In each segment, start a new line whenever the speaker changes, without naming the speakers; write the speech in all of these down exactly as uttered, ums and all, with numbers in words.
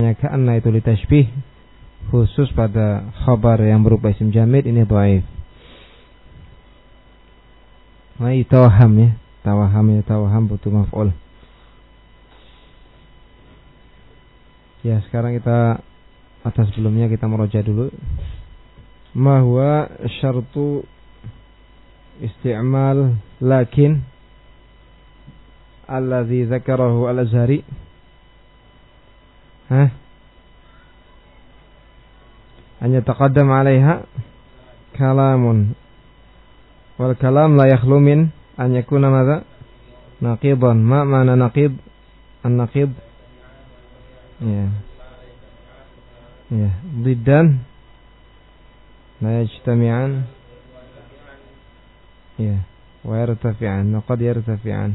bahwasanya ka'anna itu litashbih khusus pada khabar yang berupa isim jamid ini dhaif. Nah, tawaham ya, tawaham ya, tawaham butuh maf'ul. Ya, sekarang kita atas sebelumnya kita meroja dulu. Ma huwa syartu isti'mal lakin alladhi dzakarahu al-Azhari? Hah? An yataqaddam 'alaiha kalamun wal kalam la yakhlu min an yakuna madza naqidan. Ma ma'na naqid? An-naqid ya ya diddan la yajtami'an ya wa yartafi'an wa qad yartafi'an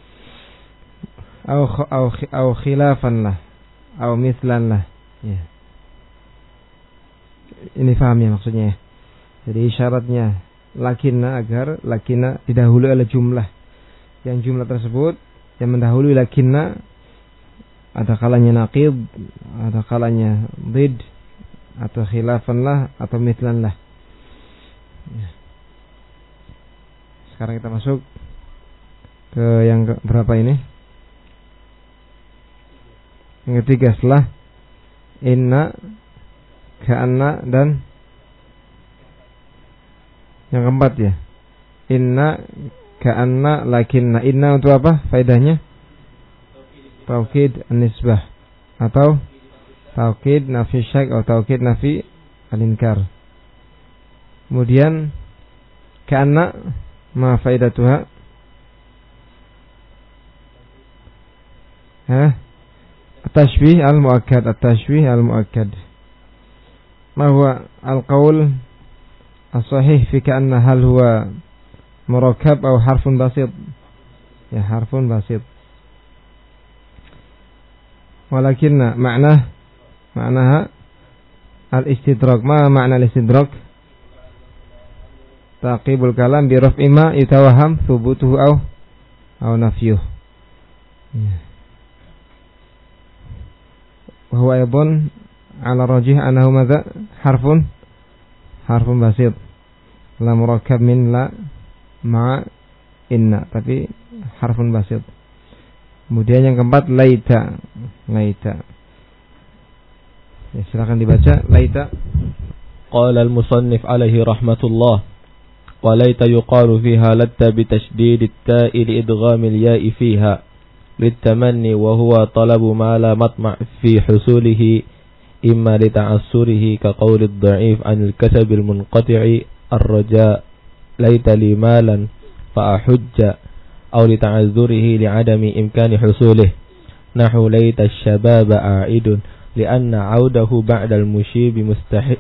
aw aw aw khilafan lah aw mithlan lah ya. Ini paham ya maksudnya. Jadi syaratnya lakinna agar lakinna didahului oleh jumlah. Yang jumlah tersebut yang mendahului lakinna ada kalanya naqid, ada kalanya did, atau khilafan lah, atau mithlan lah. Ya. Sekarang kita masuk ke yang ke, berapa ini? Yang ketiga setelah inna, ka'anna, dan yang keempat ya. Inna, ka'anna, lakinna. Inna untuk apa? Faedahnya taukid an-nisbah atau taukid nafi syak atau taukid nafi al-inkar. Kemudian ka'anna ma faedatuha? Hah? At-tashbih al-muakkad, at-tashbih al-muakkad. Ma huwa al-qaul as-sahih fi ka'anna, hal huwa murakkab atau harfun basit? Ya, harfun basit. Walakinna ma'nah ma'naha al-istidrak. Ma ma'na al-istidrak? Taqibul kalam bi raf'i ma yatawahham thubutuhu aw aw nafyuh. Wa huwa aydhan ala rajih annahu madza harfun harfun basit la murakkab min la ma inna, tapi harfun basit. Kemudian yang keempat laita, laita. Ya, silakan dibaca laita.
Qala al-musannif alaihi rahmatullah wa laita yuqalu fiha latta bi tashdid at-ta'i li idgham al-ya'i fiha litamanni wa huwa talabu ma la matma' fi husulihi imma li ta'assurihi ka qawli ad-da'if an al-kasab al-munqati'i ar-raja laita li malan fa ahujja أو لتعذره لعدم إمكان حصوله نحو ليت الشباب عائد لأن عوده بعد المشيب مستحيل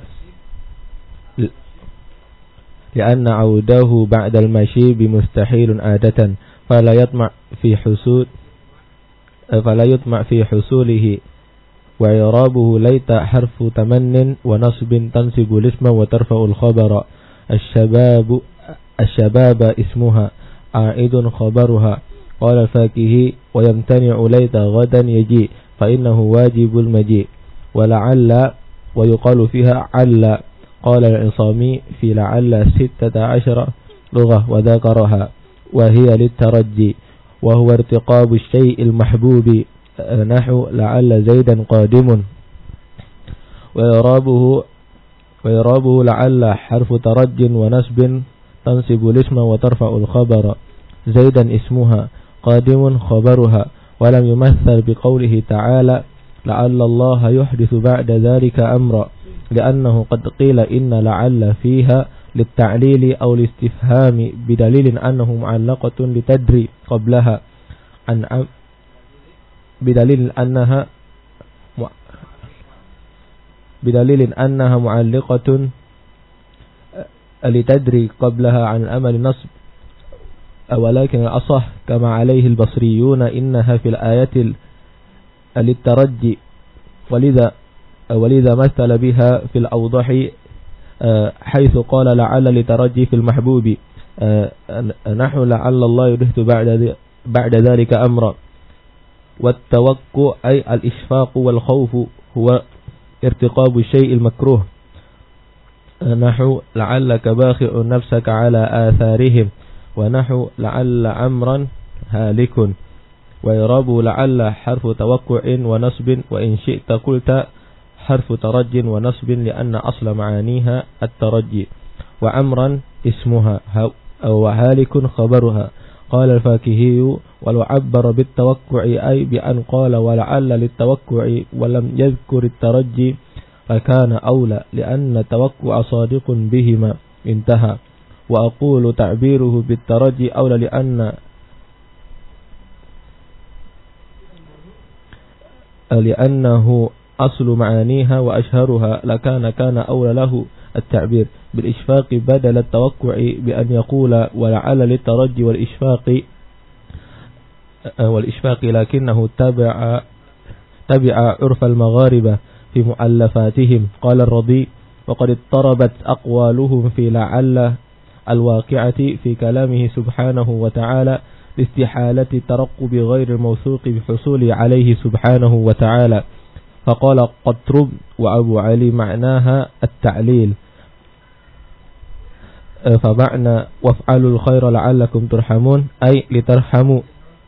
لأن عوده بعد المشيب مستحيل عادة فلا يطمع في حصول فلا يطمع في حصوله وإعرابه ليت حرف تمن ونصب تنصب الاسم وترفع الخبر الشباب الشباب اسمها عائد خبرها. قال الفاكهي ويمتنع ليت غدا يجيء فإنه واجب المجيء ولعل ويقال فيها عل. قال العصامي في لعل ستة عشر لغة وذكرها وهي للترجي وهو ارتقاب الشيء المحبوب نحو لعل زيدا قادم. وإعرابه وإعرابه لعل حرف ترج ونسب تنصب الاسم وترفع الخبر زيدا اسمها قادم خبرها ولم يمثل بقوله تعالى لعل الله يحدث بعد ذلك أمرا لأنه قد قيل إن لعل فيها للتعليل أو الاستفهام بدليل أنه معلقة لتدري قبلها عن بدليل أنها بدليل أنها معلقة لتدري قبلها عن الأمل نصب ولكن الأصح كما عليه البصريون إنها في الآية للترجي ولذا ولذا مثل بها في الأوضح حيث قال لعل لترجي في المحبوب نحو لعل الله يحدث بعد بعد ذلك أمرا. والتوقع أي الإشفاق والخوف هو ارتقاب الشيء المكروه نحو لعلك باخع نفسك على آثارهم ونحو لعل عمرا هالك ويراب لعل حرف توقع ونصب وإن شئت قلت حرف ترج ونصب لأن أصل معانيها الترجي وعمرا اسمها وهالك خبرها. قال الفاكهي ولو عبر بالتوقع أي بأن قال ولعل للتوقع ولم يذكر الترجي فكان أولى لأن التوقع صادق بهما انتهى. وأقول تعبيره بالترجي أولى لأن لأنه أصل معانيها وأشهرها لكان كان أولى له التعبير بالإشفاق بدل التوقع بأن يقول ولعل للترجي والإشفاق والإشفاق لكنه تبع تبع عرف المغاربة في مؤلفاتهم. قال الرضي وقد اضطربت أقوالهم في لعل الواقعة في كلامه سبحانه وتعالى لاستحالة ترقب غير الموثوق بحصول عليه سبحانه وتعالى فقال قطرب وأبو علي معناها التعليل فمعنى وافعلوا الخير لعلكم ترحمون أي لترحموا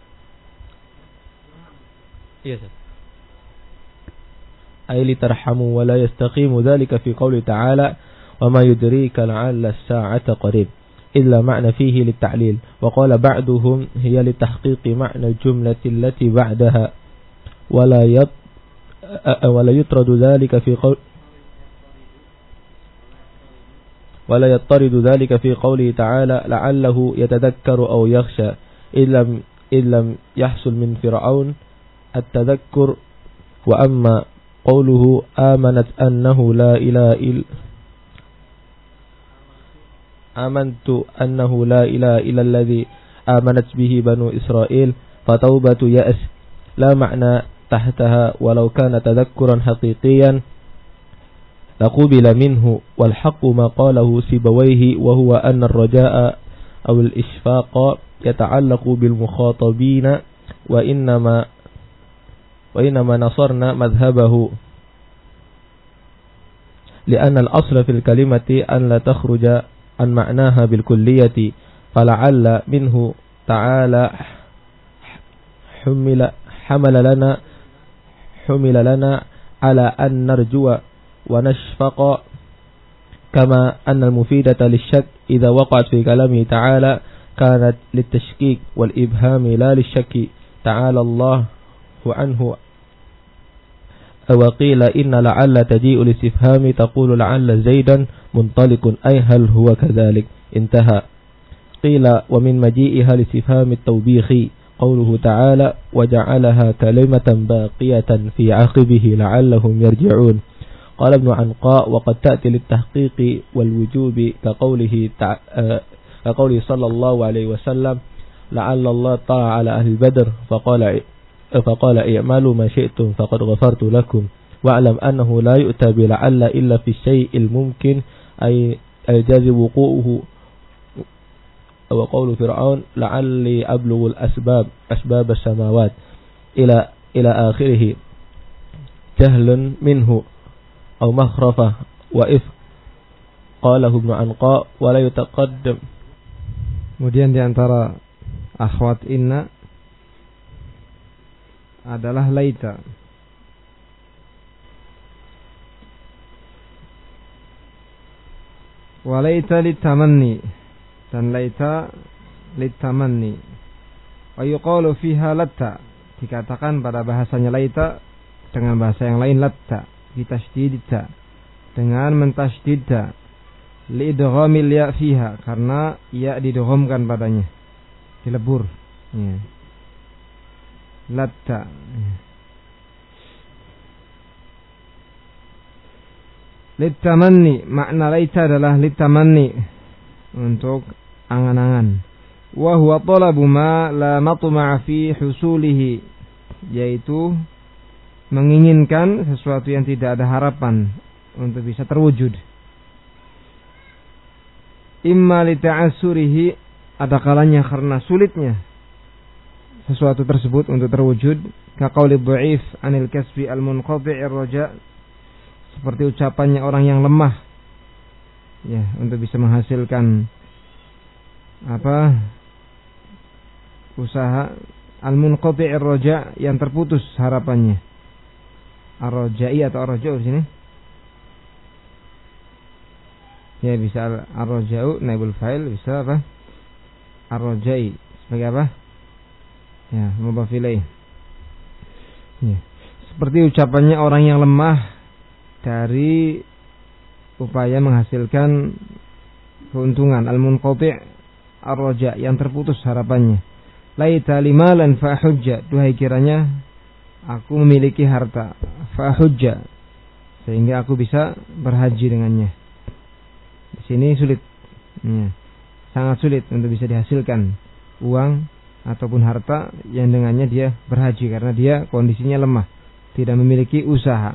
أي لترحموا ولا يستقيم ذلك في قوله تعالى وما يدريك لعل الساعة قريب إلا معنى فيه للتعليل. وقال بعضهم هي لتحقيق معنى الجملة التي بعدها ولا يط ولا يطرد ذلك في قول ولا يطرد ذلك في قوله تعالى لعله يتذكر أو يخشى إن لم إن لم يحصل من فرعون التذكر. وأما قوله آمنت أنه لا إله إلا آمنت أنه لا إله إلا الذي آمنت به بنو إسرائيل فتوبة يأس لا معنى تحتها ولو كان تذكرا حقيقيا لقبل منه. والحق ما قاله سيبويه وهو أن الرجاء أو الإشفاق يتعلق بالمخاطبين وإنما وإنما نصرنا مذهبه لأن الأصل في الكلمة أن لا تخرج عن معناها بالكلية فلعل منه تعالى حمل حمل لنا حمل لنا على أن نرجو ونشفق كما أن المفيدة للشك إذا وقعت في كلامه تعالى كانت للتشكيك والإبهام لا للشك تعالى الله عنه. وقيل إن لعل تجيء الاستفهام تقول لعل زيدا منطلق أي هل هو كذلك انتهى. قيل ومن مجيئها لاستفهام التوبيخ قوله تعالى وجعلها كلمة باقية في عقبه لعلهم يرجعون. قال ابن عنقاء وقد تأتي للتحقيق والوجوب كقوله تع... كقوله صلى الله عليه وسلم لعل الله طلع على أهل بدر فقال فقال اعملوا ما شئتم فقد غفرت لكم واعلم أنه لا يؤتى بلعل إلا في الشيء الممكن أي الجاذب وقوعه. وقول فرعون لعلي أبلغ الأسباب أسباب السماوات إلى إلى آخره جهل منه أو مخرفة وإفك قاله ابن عنقاء ولا يتقدم.
Kemudian di antara akhwat inna adalah laita. Wa laita litamanni dan laita litamanni. Wa yuqalu fiha latta dikatakan pada bahasanya laita dengan bahasa yang lain latta bitasydidita dengan mentasydidda liidghamil ya fiha karena ya didghamkan padanya dilebur ya. Latta ya. Litamanni makna laita adalah litamanni untuk angan-angan wa huwa talabu ma la matma'a fi husulihi yaitu menginginkan sesuatu yang tidak ada harapan untuk bisa terwujud. Imma li ta'assurihi ada kalanya karena sulitnya sesuatu tersebut untuk terwujud. Kaqauli dhaif anil kasbi al-munqati'ir raja, seperti ucapannya orang yang lemah ya untuk bisa menghasilkan apa usaha, al-munqati'ir raja, yang terputus harapannya. Ar-rajai atau ar-raja'u di sini ya, bisa ar-raja'u naibul fa'il, bisa apa ar-rajai sebagai apa ya mudhaf ilaih ya. Seperti ucapannya orang yang lemah dari upaya menghasilkan keuntungan, al-munqati' ar-raja, yang terputus harapannya. Laita limalan fa hujja, duhai kiranya aku memiliki harta, fa hujja, sehingga aku bisa berhaji dengannya. Di sini sulit ya, sangat sulit untuk bisa dihasilkan uang ataupun harta yang dengannya dia berhaji, karena dia kondisinya lemah, tidak memiliki usaha.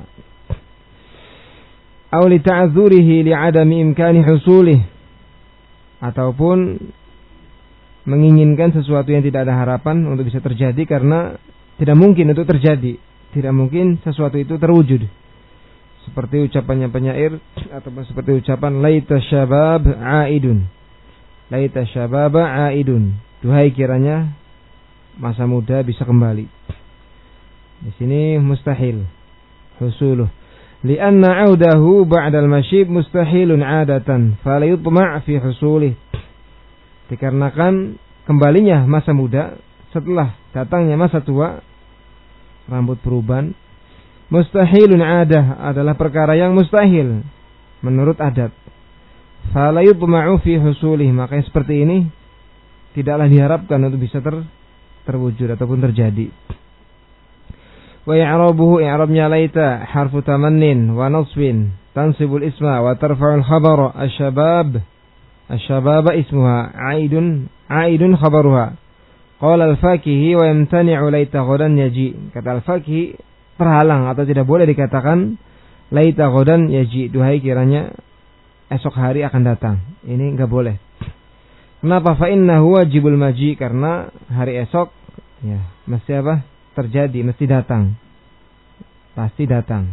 Aw li ta'dzurihi li'adami imkani husulih, ataupun menginginkan sesuatu yang tidak ada harapan untuk bisa terjadi karena tidak mungkin untuk terjadi, tidak mungkin sesuatu itu terwujud. Seperti ucapannya penyair ataupun seperti ucapan laita syabab aidun, laita syababa aidun, duhai kiranya masa muda bisa kembali. Di sini mustahil husuluh, lianna audahu ba'dal masyib mustahilun adatan, fala yutma' fi husulih. Dikarenakan kembalinya masa muda setelah datangnya masa tua, rambut perubahan, mustahilun adah, adalah perkara yang mustahil menurut adat. Fala yutma'u fi husulih, makanya seperti ini tidaklah diharapkan untuk bisa ter, terwujud ataupun terjadi. Wa i'rabuhu, i'rabnya laita harfu tamannin wa nasbin tansibul isma wa tarfa'ul khabara asy-syabab, asy-syababa ismuha aidun aidun khabaruha. Qala al-fakihi wa yamtani'u laita ghadan yaji, kata al-fakihi terhalang atau tidak boleh dikatakan laita ghadan yaji, duhai kiranya esok hari akan datang. Ini enggak boleh. Kenapa? Fa innahu wajibul maji, karena hari esok ya mesti apa? Terjadi, mesti datang. Pasti datang.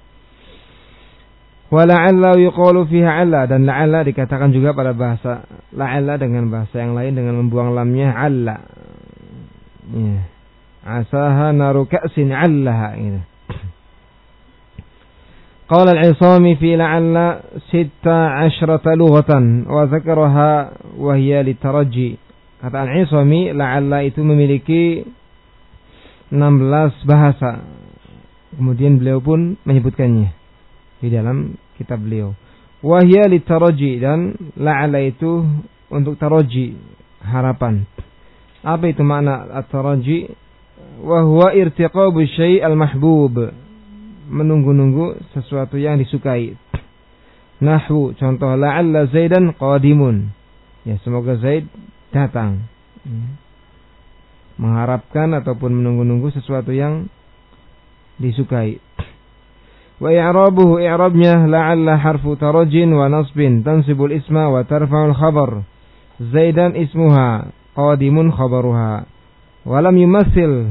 Wa la'alla yuqalu fiha 'alla, dan la'alla dikatakan juga pada bahasa la'alla dengan bahasa yang lain dengan membuang lamnya 'alla. Ya. Asaha naru ka'sin 'allaha gitu. Qala al-'Isami fi la'alla sita asyrata lughatan wa dzakaraha wa hiya litaraji. Kata al-'Isami, la'alla itu memiliki enam belas bahasa. Kemudian beliau pun menyebutkannya di dalam kitab beliau. Wa hiya litaraji, dan la'alla itu untuk taraji, harapan. Apa itu makna at-taraji? Wa huwa irtiqabu syai' al-mahbub, menunggu-nunggu sesuatu yang disukai. Nahwu, contoh la'alla Zaidan qadimun, ya semoga Zaid datang. Mengharapkan ataupun menunggu-nunggu sesuatu yang disukai. Wa i'rabuhu, i'rabnya la'alla harfu tarajin wa nasbin tansibul isma wa tarfa'ul khabar. Zaidan ismuha, qadimun khabaruha. Wa lam yumassil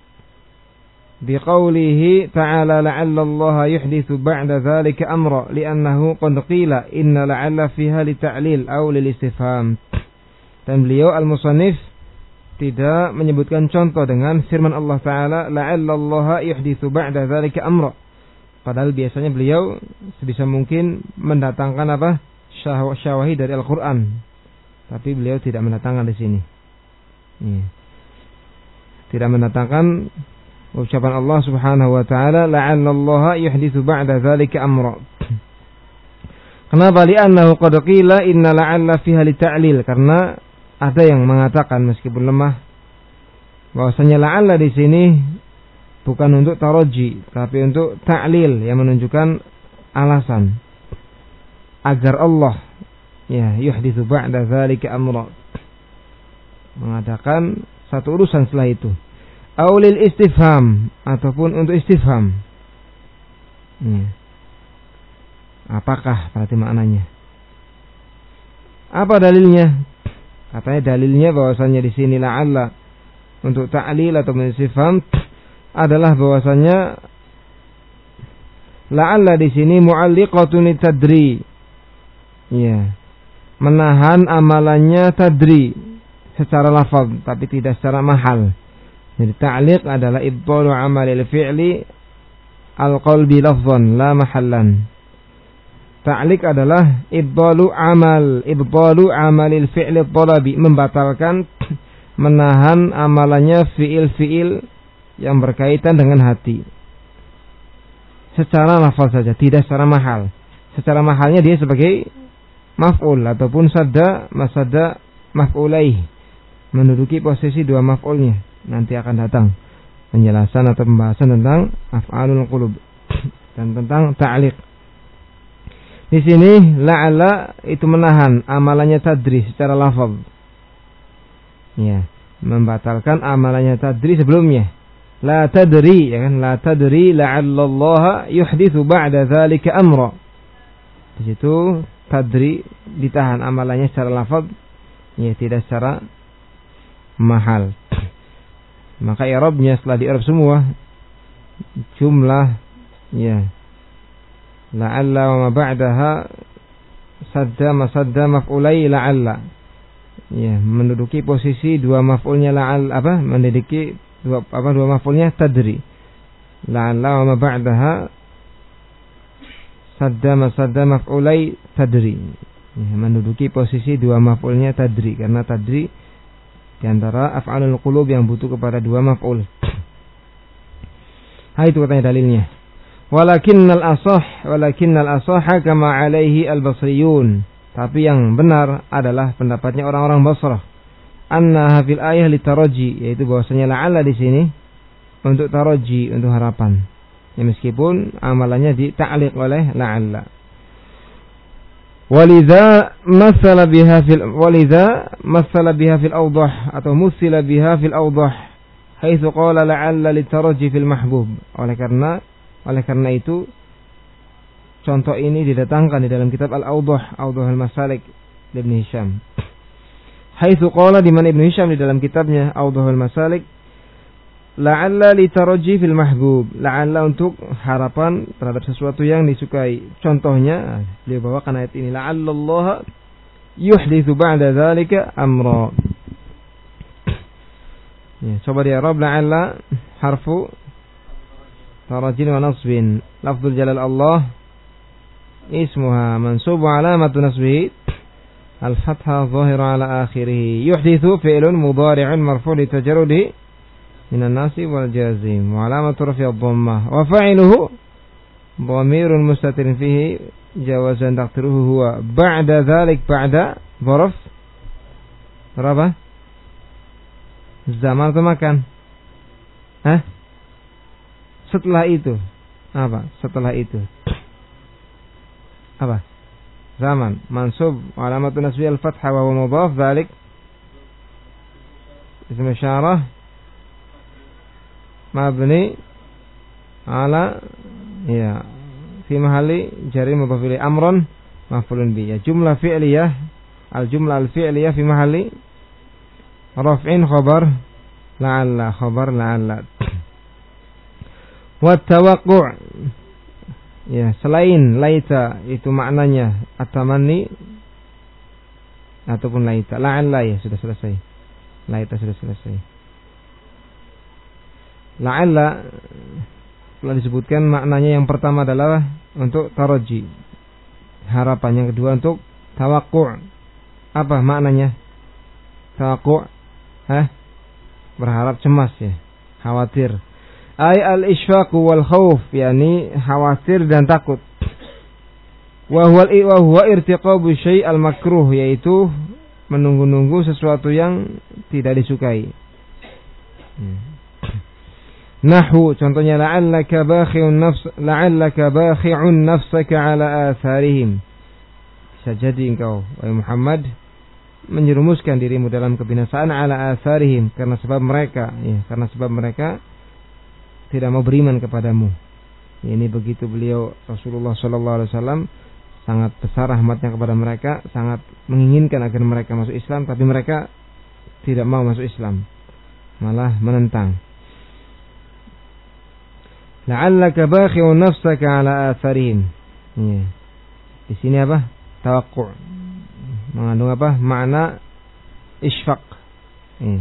biqaulihi ta'ala la'alla Allah yuhdithu ba'da dhalika amra, li'annahu qad qila inna la'alla fiha lita'lil aw lilistifham. Dan beliau al-musannif tidak menyebutkan contoh dengan firman Allah Ta'ala la'alla Allah yuhdithu ba'da dhalika amra, padahal biasanya beliau sebisa mungkin mendatangkan apa? Syawahid dari Al-Quran, tapi beliau tidak mendatangkan di sini. Ya. Tidak mendatangkan ucapan Allah Subhanahu wa taala la'alla Allah yuhditsu ba'da dzalika amra. Kenapa? Li'annahu qad qila inna la'alla fiha lita'lil, karena ada yang mengatakan meskipun lemah bahwasanya la'alla di sini bukan untuk taraji tapi untuk ta'lil, yang menunjukkan alasan agar Allah ya yuhditsu ba'da dzalika amra, mengadakan satu urusan setelah itu. Aulil istifham, ataupun untuk istifham. Ya. Apakah berarti maknanya? Apa dalilnya? Katanya dalilnya bahwasanya di sini la'alla untuk ta'lil atau menistifham adalah bahwasanya la'alla di sini mu'alliqatun tadri. Ya. Menahan amalannya tadri secara lafaz tapi tidak secara mahal. Jadi ta'liq adalah ibtalu amalil fi'li al-qalbi lafzan la mahallan. Ta'liq adalah ibtalu amal, ibtalu amalil fi'li talabi, membatalkan, menahan amalannya fi'il-fi'il yang berkaitan dengan hati. Secara lafaz saja, tidak secara mahal. Secara mahalnya dia sebagai maf'ul ataupun sadda masadda maf'ulaih, menduduki posisi dua maf'ulnya. Nanti akan datang penjelasan atau pembahasan tentang af'alul qulub dan tentang ta'liq. Di sini la'alla itu menahan amalannya tadri secara lafaz. Ya, membatalkan amalannya tadri sebelumnya. La tadri, ya kan? La tadri la'alla Allah yuhditsu ba'da dzalika amra. Di situ tadri ditahan amalannya secara lafaz, ya tidak secara mahal. Maka i'rabnya setelah di-i'rab semua jumlah ya la'alla wa ma ba'daha sadda masadda maf'ulai la'alla, ya menduduki posisi dua maf'ulnya la'al apa menduduki dua apa dua maf'ulnya tadri, la'alla wa ma ba'daha sadda masadda maf'ulai tadri, ya, menduduki posisi dua maf'ulnya tadri karena tadri di antara af'alul qulub yang butuh kepada dua maf'ul. Ha, itu katanya dalilnya. Walakinnal asah, walakinnal asah kama alaihi al-basriyun. Tapi yang benar adalah pendapatnya orang-orang Basrah. Anna fil ayah litaraji, yaitu bahwasanya la'alla di sini untuk taraji, untuk harapan. Ya, meskipun amalannya dita'liq oleh la'alla. Walidha masala biha fil walidha masala biha fil awdah atau musila biha fil awdah haitsu qala la'alla litaraji fil mahbub. Oleh karena oleh karena itu contoh ini didatangkan di dalam kitab Al-Awdah, Awdahul Masalik Ibn Hisham. Haitsu qala di mana Ibn Hisham di dalam kitabnya Awdahul Masalik la'alla litaraji fil mahbub, la'alla untuk harapan terhadap sesuatu yang disukai. Contohnya beliau bawakan ayat ini, la'alla Allah yuhditsu ba'da dzalika amra. Ya, coba di i'rab la'alla harfu tarajin wa nasbin. Lafzul jalal Allah ismuha mansub alamatu nasbihi al-fathah dhahira ala akhirih. Yuhditsu fi'lun mudhari'un marfu' li tajarrudihi minan nasi wal jazim wa alamatu raf'i ad-dhammah wa fa'iluhu dhamirun mustatir fihi jawazan taqdiruhu huwa ba'da dzalik. Ba'da dharaf berapa? Zaman atau makan? Hah? Setelah itu apa? Setelah itu apa? Zaman. Mansub alamatu nasbi al-fathah wa huwa mudhaf, dzalik ism isyarah mabni ala ya fi mahalli jari mudhaf ilaihi amrun maf'ulun bi. Ya, jumlah fi'liyah, al-jumlah al-fi'liyah fi mahalli raf'in khabar la'alla, khabar la'alla. Wa tawaqqu'u, ya selain laita itu maknanya at-tamanni ataupun laita. La'alla ya sudah selesai. Laita sudah selesai. La'alla telah disebutkan maknanya yang pertama adalah untuk taraji, harapan. Yang kedua untuk tawaqqu'u. Apa maknanya? Tawaqqu'u, hah? Berharap, cemas ya, khawatir. Ay al-ishfaq wal khauf, yakni khawatir dan takut. Wa huwa wa huwa irtiqabu syai' al-makruh, yaitu menunggu-nunggu sesuatu yang tidak disukai. Hmm. Nahwu, contohnya la'allaka bakhi'un nafs la'allaka bakhi'un nafsaka 'ala atharihim. Bisa jadi engkau wahai Muhammad menjerumuskan dirimu dalam kebinasaan 'ala atharihim, karena sebab mereka, ya, karena sebab mereka tidak mau beriman kepadamu. Ya, ini begitu beliau Rasulullah sallallahu alaihi wasallam sangat besar rahmatnya kepada mereka, sangat menginginkan agar mereka masuk Islam, tapi mereka tidak mau masuk Islam. malah menentang. La'allaka bakhi'un nafsaka ala atharihim. Ya. Di sini apa? Tawaqqu'u. Mengandung apa? Makna isfaq. Ya.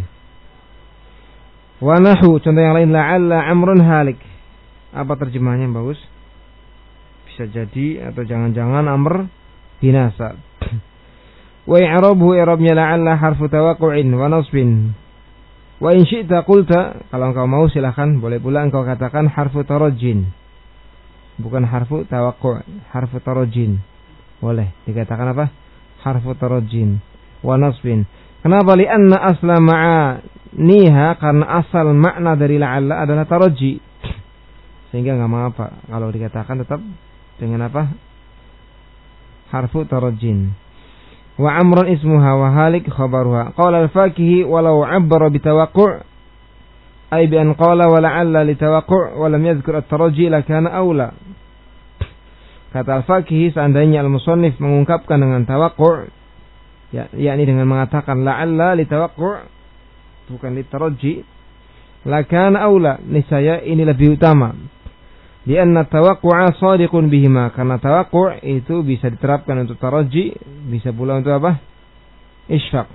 Wa nahu, contoh yang lain, la'alla amrun halik. Apa terjemahnya yang bagus? Bisa jadi atau jangan-jangan amr binasa. Wa i'rabuhu i'rabnya la'alla harfu tawaqqu'in wa nasbin. Wa in syi'ta qulta, kalau engkau mau silakan, boleh pula engkau katakan harfu tarajjin. Bukan harfu tawaqqu', harfu tarajjin. Boleh dikatakan apa? Harfu tarajjin wa nasbin. Kenapa? Li'anna asla ma'aniha, karena asal makna dari la'alla adalah tarajji. Sehingga enggak mengapa kalau dikatakan tetap dengan apa? Harfu tarajjin. Wa amrun ismuha wa halik khabaruha. Qala al-Fakihi walau 'abbara bitawaqq' ay bi an qala wa la'alla litawaqq' wa lam yadhkur at-tarajji lakana aula. Kata al-Fakihi, seandainya al-musannif mengungkapkan dengan tawaqq', ya, yakni dengan mengatakan la'alla litawaqq' bukan litarajji, lakana aula, niscaya ini lebih utama. Lianna tawaqqu'a shadiqun bihima, karena tawaqq' itu bisa diterapkan untuk tarajji, bisa pula untuk apa? Isfaq.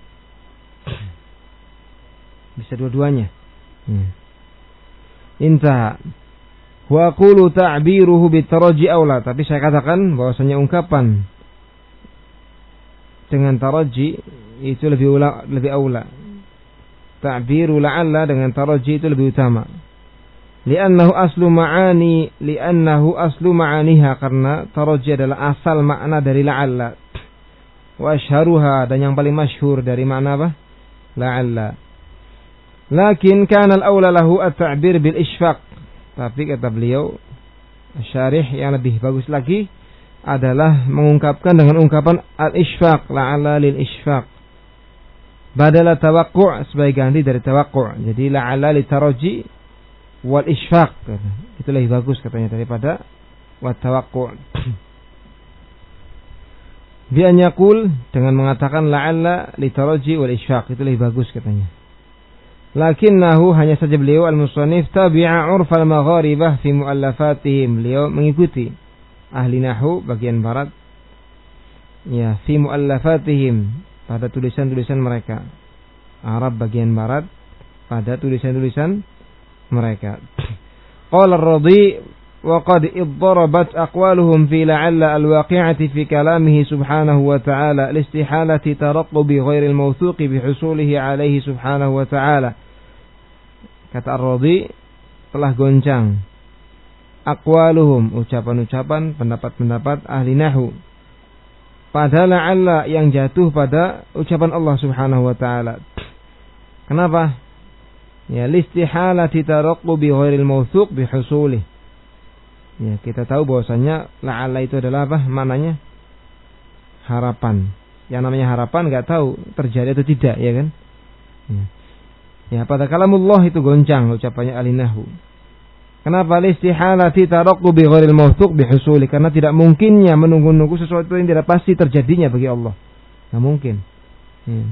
Bisa dua-duanya. Hmm. Intaha. Wa aqulu ta'biruhu bitarajji aula, tapi saya katakan bahwasanya ungkapan dengan tarajji itu lebih ula, lebih aula. Ta'biru la'alla dengan tarajji itu lebih utama. Li'annahu aslu ma'ani, li'annahu aslu ma'aniha, karena tarajji adalah asal makna dari la'alla. Wa asyharuha, dan yang paling masyhur dari makna apa? La'alla. Lakin kana al-aula lahu at-ta'bir bil isfaq. Tapi kata beliau syarih, yang lebih bagus lagi adalah mengungkapkan dengan ungkapan al-isfaq, la'alla lil isfaq. Badala tawaqq' sebagai ganti dari tawaqq'. Jadi la'alla li tarajji wal isfaq, itu lebih bagus katanya daripada wat tawaqq'. Bi an yaqul, dengan mengatakan la'alla li tarajji wal isfaq, itu lebih bagus katanya. Lakinnahu, hanya saja beliau al-musannif tabi'a 'urfal magharibah fi mu'allafatihim, beliau mengikuti ahli nahwu bagian barat, ya, fi mu'allafatihim, pada tulisan-tulisan mereka. Arab bagian barat pada tulisan-tulisan mereka. Qala ar-Radi wa qad iddarabat aqwaluhum fi la'alla al-waqi'ati fi kalamihi subhanahu wa ta'ala listihalati tarattubi ghairi al-mawthuqi bi husulihi alayhi subhanahu wa ta'ala. Kata ar-Radi, telah goncang aqwaluhum, ucapan-ucapan, pendapat-pendapat ahli nahwu pada la'alla yang jatuh pada ucapan Allah subhanahu wa ta'ala. Kenapa? Ya, listihalati tarattubi ghairil mawthuq bihusulih. Ya, kita tahu bahwasanya la'alla itu adalah apa? Maknanya harapan. Yang namanya harapan enggak tahu terjadi atau tidak, ya kan? Ya, ya, pada kalamullah itu goncang ucapannya ahli nahwu. Kenapa? Listihalati tarattubi ghairil mawthuq bihusulih, karena tidak mungkinnya menunggu-nunggu sesuatu yang tidak pasti terjadinya bagi Allah. Enggak mungkin. Ya.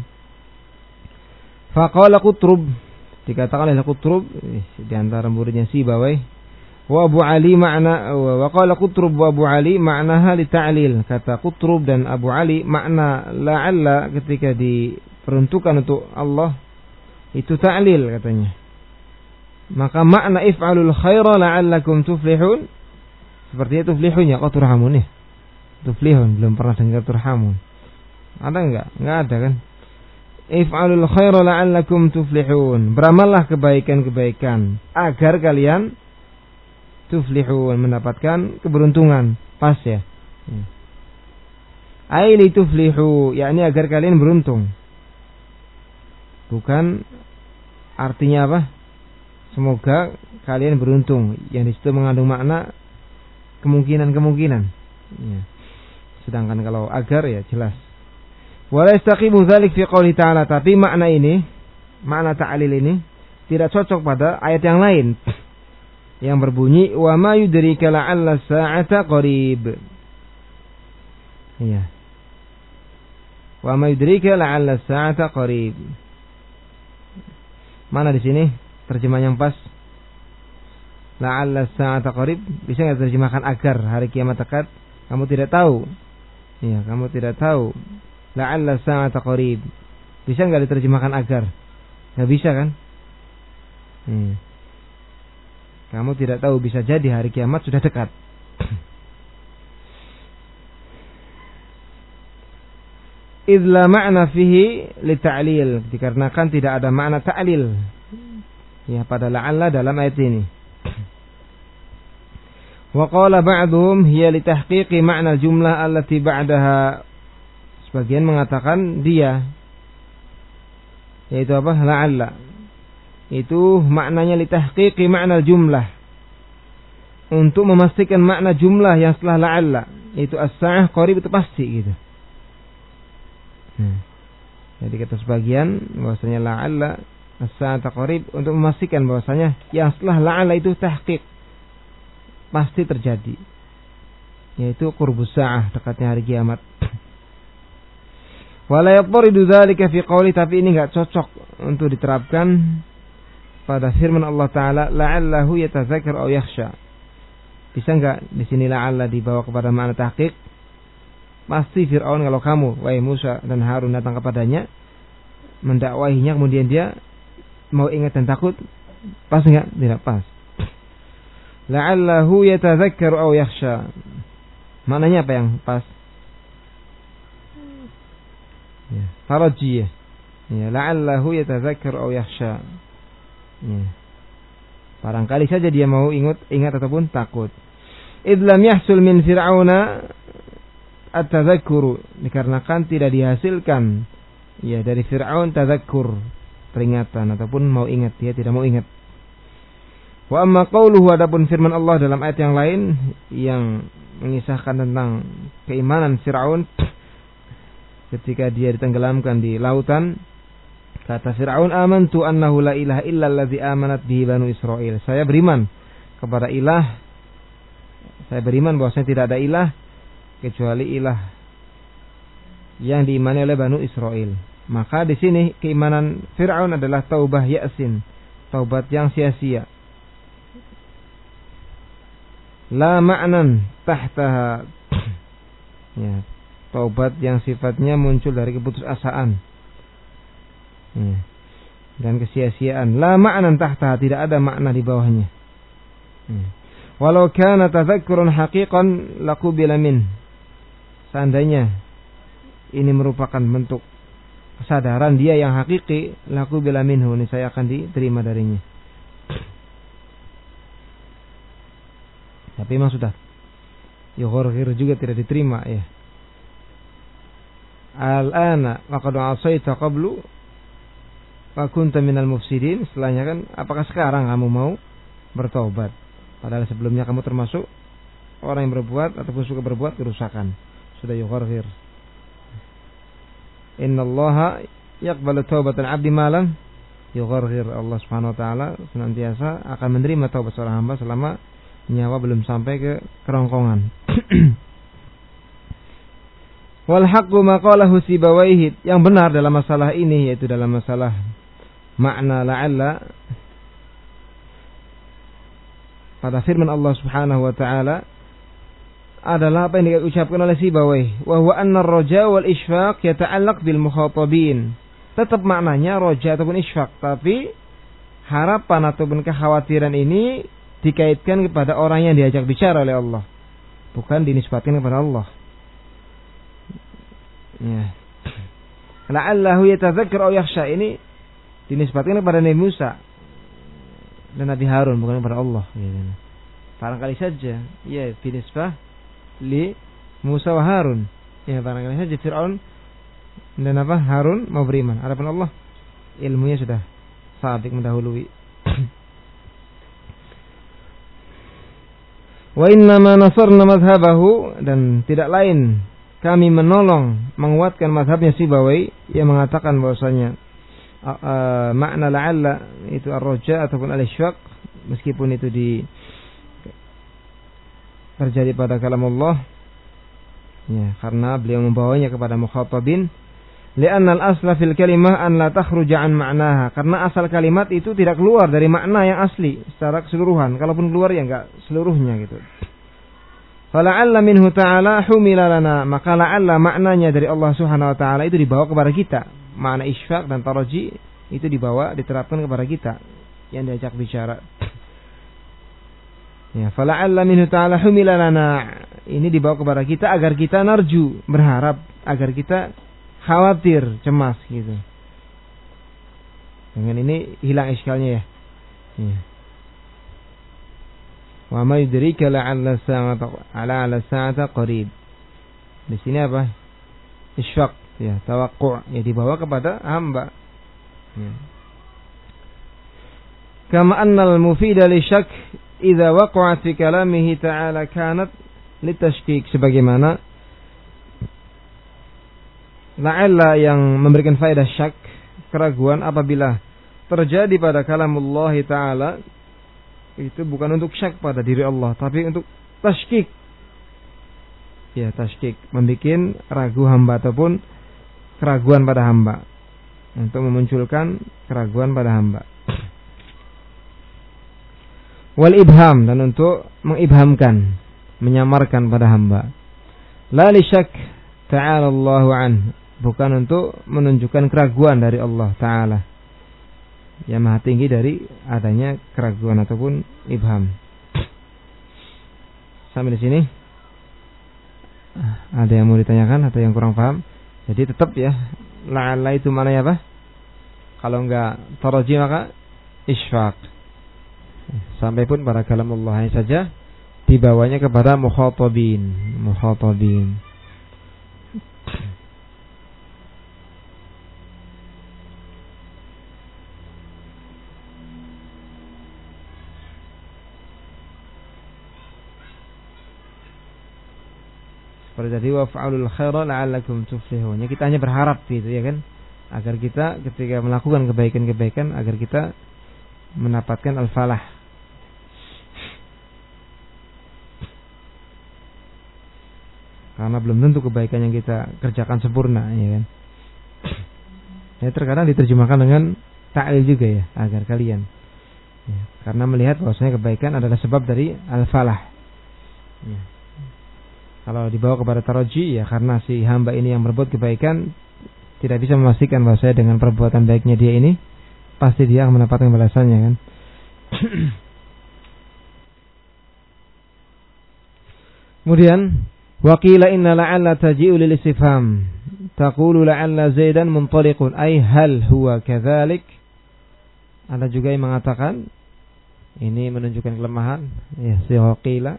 Faqala Qutrub, dikatakan oleh Qutrub di antara muridnya Sibawayh, wa Abu Ali makna, wa qala Qutrub wa Abu Ali maknaha li ta'lil. Kata Qutrub dan Abu Ali, makna la'alla ketika diperuntukkan untuk Allah itu ta'lil katanya. Maka makna if'alul khaira la'allakum tuflihun, sepertinya tuflihun ya, kok turhamun ya. Tuflihun, belum pernah dengar turhamun. Ada enggak? Enggak ada kan? If'alul khaira la'allakum tuflihun, beramallah kebaikan-kebaikan agar kalian tuflihun, mendapatkan keberuntungan. Pas ya. Aili tuflihu, yakni agar kalian beruntung. Bukan artinya apa? Semoga kalian beruntung, yang disitu mengandung makna kemungkinan-kemungkinan. Ya. Sedangkan kalau agar ya jelas. Wala yastaqimu dzalik fi qouli ta'ala, tapi makna ini, makna ta'lil ini tidak cocok pada ayat yang lain yang berbunyi wa ma yudrika la'alla sa'ata qarib. Iya. Wa ma yudrika la'alla sa'ata qarib. Mana di sini terjemahan yang pas? La'alla sa'ata qarib. Bisa enggak terjemahkan agar hari kiamat dekat? Kamu tidak tahu. Iya, kamu tidak tahu. La'alla sa'ata qarib. Bisa enggak diterjemahkan agar? Enggak bisa kan? Hmm. Kamu tidak tahu, bisa jadi hari kiamat sudah dekat. Idla ma'na fihi li ta'lil, dikarenakan tidak ada makna ta'lil ya pada la'alla dalam ayat ini. Wa qala ba'dhum hiya li tahqiqi ma'na jumlah allati ba'daha. Sebagian mengatakan dia, yaitu apa? La'alla. Itu maknanya li tahqiqi ma'na jumlah, untuk memastikan makna jumlah yang setelah la'alla, itu as-sa'ah qarib, itu pasti gitu. Hmm. Jadi kata sebagian bahwasanya la'alla as-sa'ata qarib untuk memastikan bahwasanya yang setelah la'alla itu tahqiq, pasti terjadi, yaitu qurbus sa'ah, dekatnya hari kiamat. Wala yaqridu dzalika fi qouli, tapi ini enggak cocok untuk diterapkan pada firman Allah taala la'allahu yatadzakkar aw yakhsha. Bisa enggak di sini la'alla dibawa kepada makna tahqiq? Pasti Fir'aun kalau kamu, wahai Musa dan Harun, datang kepadanya mendakwahinya, kemudian dia mau ingat dan takut, pas enggak? Tidak pas. La'allahu yatadzakkar aw yakhsha. Maknanya apa yang pas? Ya, taraji. Ya, la'allahu yatadzakkar aw yakhsha. Ya. Barangkali saja dia mau ingat ingat ataupun takut. Idh lam yahsul min fir'auna at-tadzakkuru, dikarenakan tidak dihasilkan ya dari Fir'aun tadzakur, peringatan ataupun mau ingat, dia tidak mau ingat. Wa amma qauluhu, adapun firman Allah dalam ayat yang lain yang mengisahkan tentang keimanan Fir'aun ketika dia ditenggelamkan di lautan, kata Fir'aun, amantu annahu la ilaha illa allazi amanat bihi banu Israil. Saya beriman kepada ilah, saya beriman bahwasanya tidak ada ilah kecuali ilah yang diimani oleh Banu Israel. Maka di sini keimanan Fir'aun adalah taubah ya'sin, taubat yang sia-sia. La ma'nan tahtaha, ya, taubat yang sifatnya muncul dari keputusasaan ya, dan kesia-siaan. La ma'nan tahtaha, tidak ada makna di bawahnya. Ya. Walau kana tadhakkurun haqiqan laqubila min. Seandainya ini merupakan bentuk kesadaran dia yang hakiki, laku bila minhu, ini saya akan diterima darinya. Tapi memang sudah yughurghir juga tidak diterima ya. Al-ana waqad asaita qablu wa kunta minal mufsidin. Setelahnya kan, apakah sekarang kamu mau bertobat, padahal sebelumnya kamu termasuk orang yang berbuat ataupun suka berbuat kerusakan. Sudah yughurghir. Innallaha yaqbalu taubatal 'abdi ma lam yughurghir. Allah Subhanahu wa taala senantiasa akan menerima taubat seorang hamba selama nyawa belum sampai ke kerongkongan. Wal haqqu ma qalahu Sibawayhi, yang benar dalam masalah ini, yaitu dalam masalah makna la'alla pada firman Allah Subhanahu wa taala, adalah apa yang diucapkan oleh Sibawayh, wa huwa anna ar-raja wal isfaq yata'allaq bil mukhatabin. Tetap maknanya roja ataupun isfaq, tapi harapan ataupun kekhawatiran ini dikaitkan kepada orang yang diajak bicara oleh Allah, bukan dinisbatkan kepada Allah. Ya. La'allahu yatadzakkar aw yakhsha, ini dinisbatkan kepada Nabi Musa dan Nabi Harun, bukan kepada Allah. Ya. Barangkali saja ya binisbah li Musa wa Harun. Ya, barangkali saja Fir'aun dan apa Harun mau beriman. Adapun Allah ilmunya sudah sabiq mendahului. Wa inna ma nasarna madhhabahu, dan tidak lain kami menolong menguatkan mazhabnya Sibawayh yang mengatakan bahwasanya uh, uh, makna la'alla itu ar-raja ataupun al-isfaq, meskipun itu di terjadi pada kalam Allah ya, karena beliau membawanya kepada mukhatabin, Li'anna al-asla fil kalimah an la takhruja an ma'naha. Karena asal kalimat itu tidak keluar dari makna yang asli secara keseluruhan. Kalaupun keluar ya enggak seluruhnya gitu. Fala'alla minhu ta'ala humila lana. Maka la'alla maknanya dari Allah Subhanahu wa taala itu dibawa kepada kita. Makna isfaq dan taraji itu dibawa diterapkan kepada kita yang diajak bicara. Ya, fala'alla minhu ta'ala humila lana. Ini dibawa kepada kita agar kita narju, berharap, agar kita khawatir, cemas gitu. Dengan ini hilang iskalnya ya. Ya. Wa ma yudrika la'alla sa'ata 'ala 'ala sa'ata qarib. Di sini apa? Isfaq ya, tawaqqu'u ya dibawa kepada hamba. Ya. Kama annal mufida li syak idza waqa'at fi kalamihi ta'ala kanat litashkik, sebagaimana la'alla yang memberikan faedah syak, keraguan apabila terjadi pada kalamullah ta'ala, itu bukan untuk syak pada diri Allah, tapi untuk tashkik. Ya, tashkik, membikin ragu hamba ataupun keraguan pada hamba, untuk memunculkan keraguan pada hamba. Wal ibham, dan untuk mengibhamkan, menyamarkan pada hamba. La li syak ta'ala Allahu an, bukan untuk menunjukkan keraguan dari Allah Ta'ala yang maha tinggi dari adanya keraguan ataupun ibham. Sampai di sini ada yang mau ditanyakan atau yang kurang paham? Jadi tetap ya, la'alla itu mana ya, apa? Kalau enggak taraji maka isfaq. Sampai pun pada kalamullah saja dibawanya kepada mukhatabin, mukhatabin. Seperti tadi waf'alul khaira la'allakum tuflihun. Ya, kita hanya berharap gitu ya kan, agar kita ketika melakukan kebaikan-kebaikan agar kita mendapatkan al-falah. Karena belum tentu kebaikan yang kita kerjakan sempurna ya kan. Ya, terkadang diterjemahkan dengan ta'lil juga ya, agar kalian ya, karena melihat bahwasanya kebaikan adalah sebab dari al-falah. Ya. Kalau dibawa kepada taraji ya karena si hamba ini yang berbuat kebaikan tidak bisa memastikan bahwa saya dengan perbuatan baiknya dia ini pasti dia akan mendapatkan balasannya kan. Kemudian waqila inna la'alla taji'u lil istifham taqulu la'alla zaidan muntaliqun ay hal huwa kadzalik. Ada juga yang mengatakan ini menunjukkan kelemahan ya, si waqila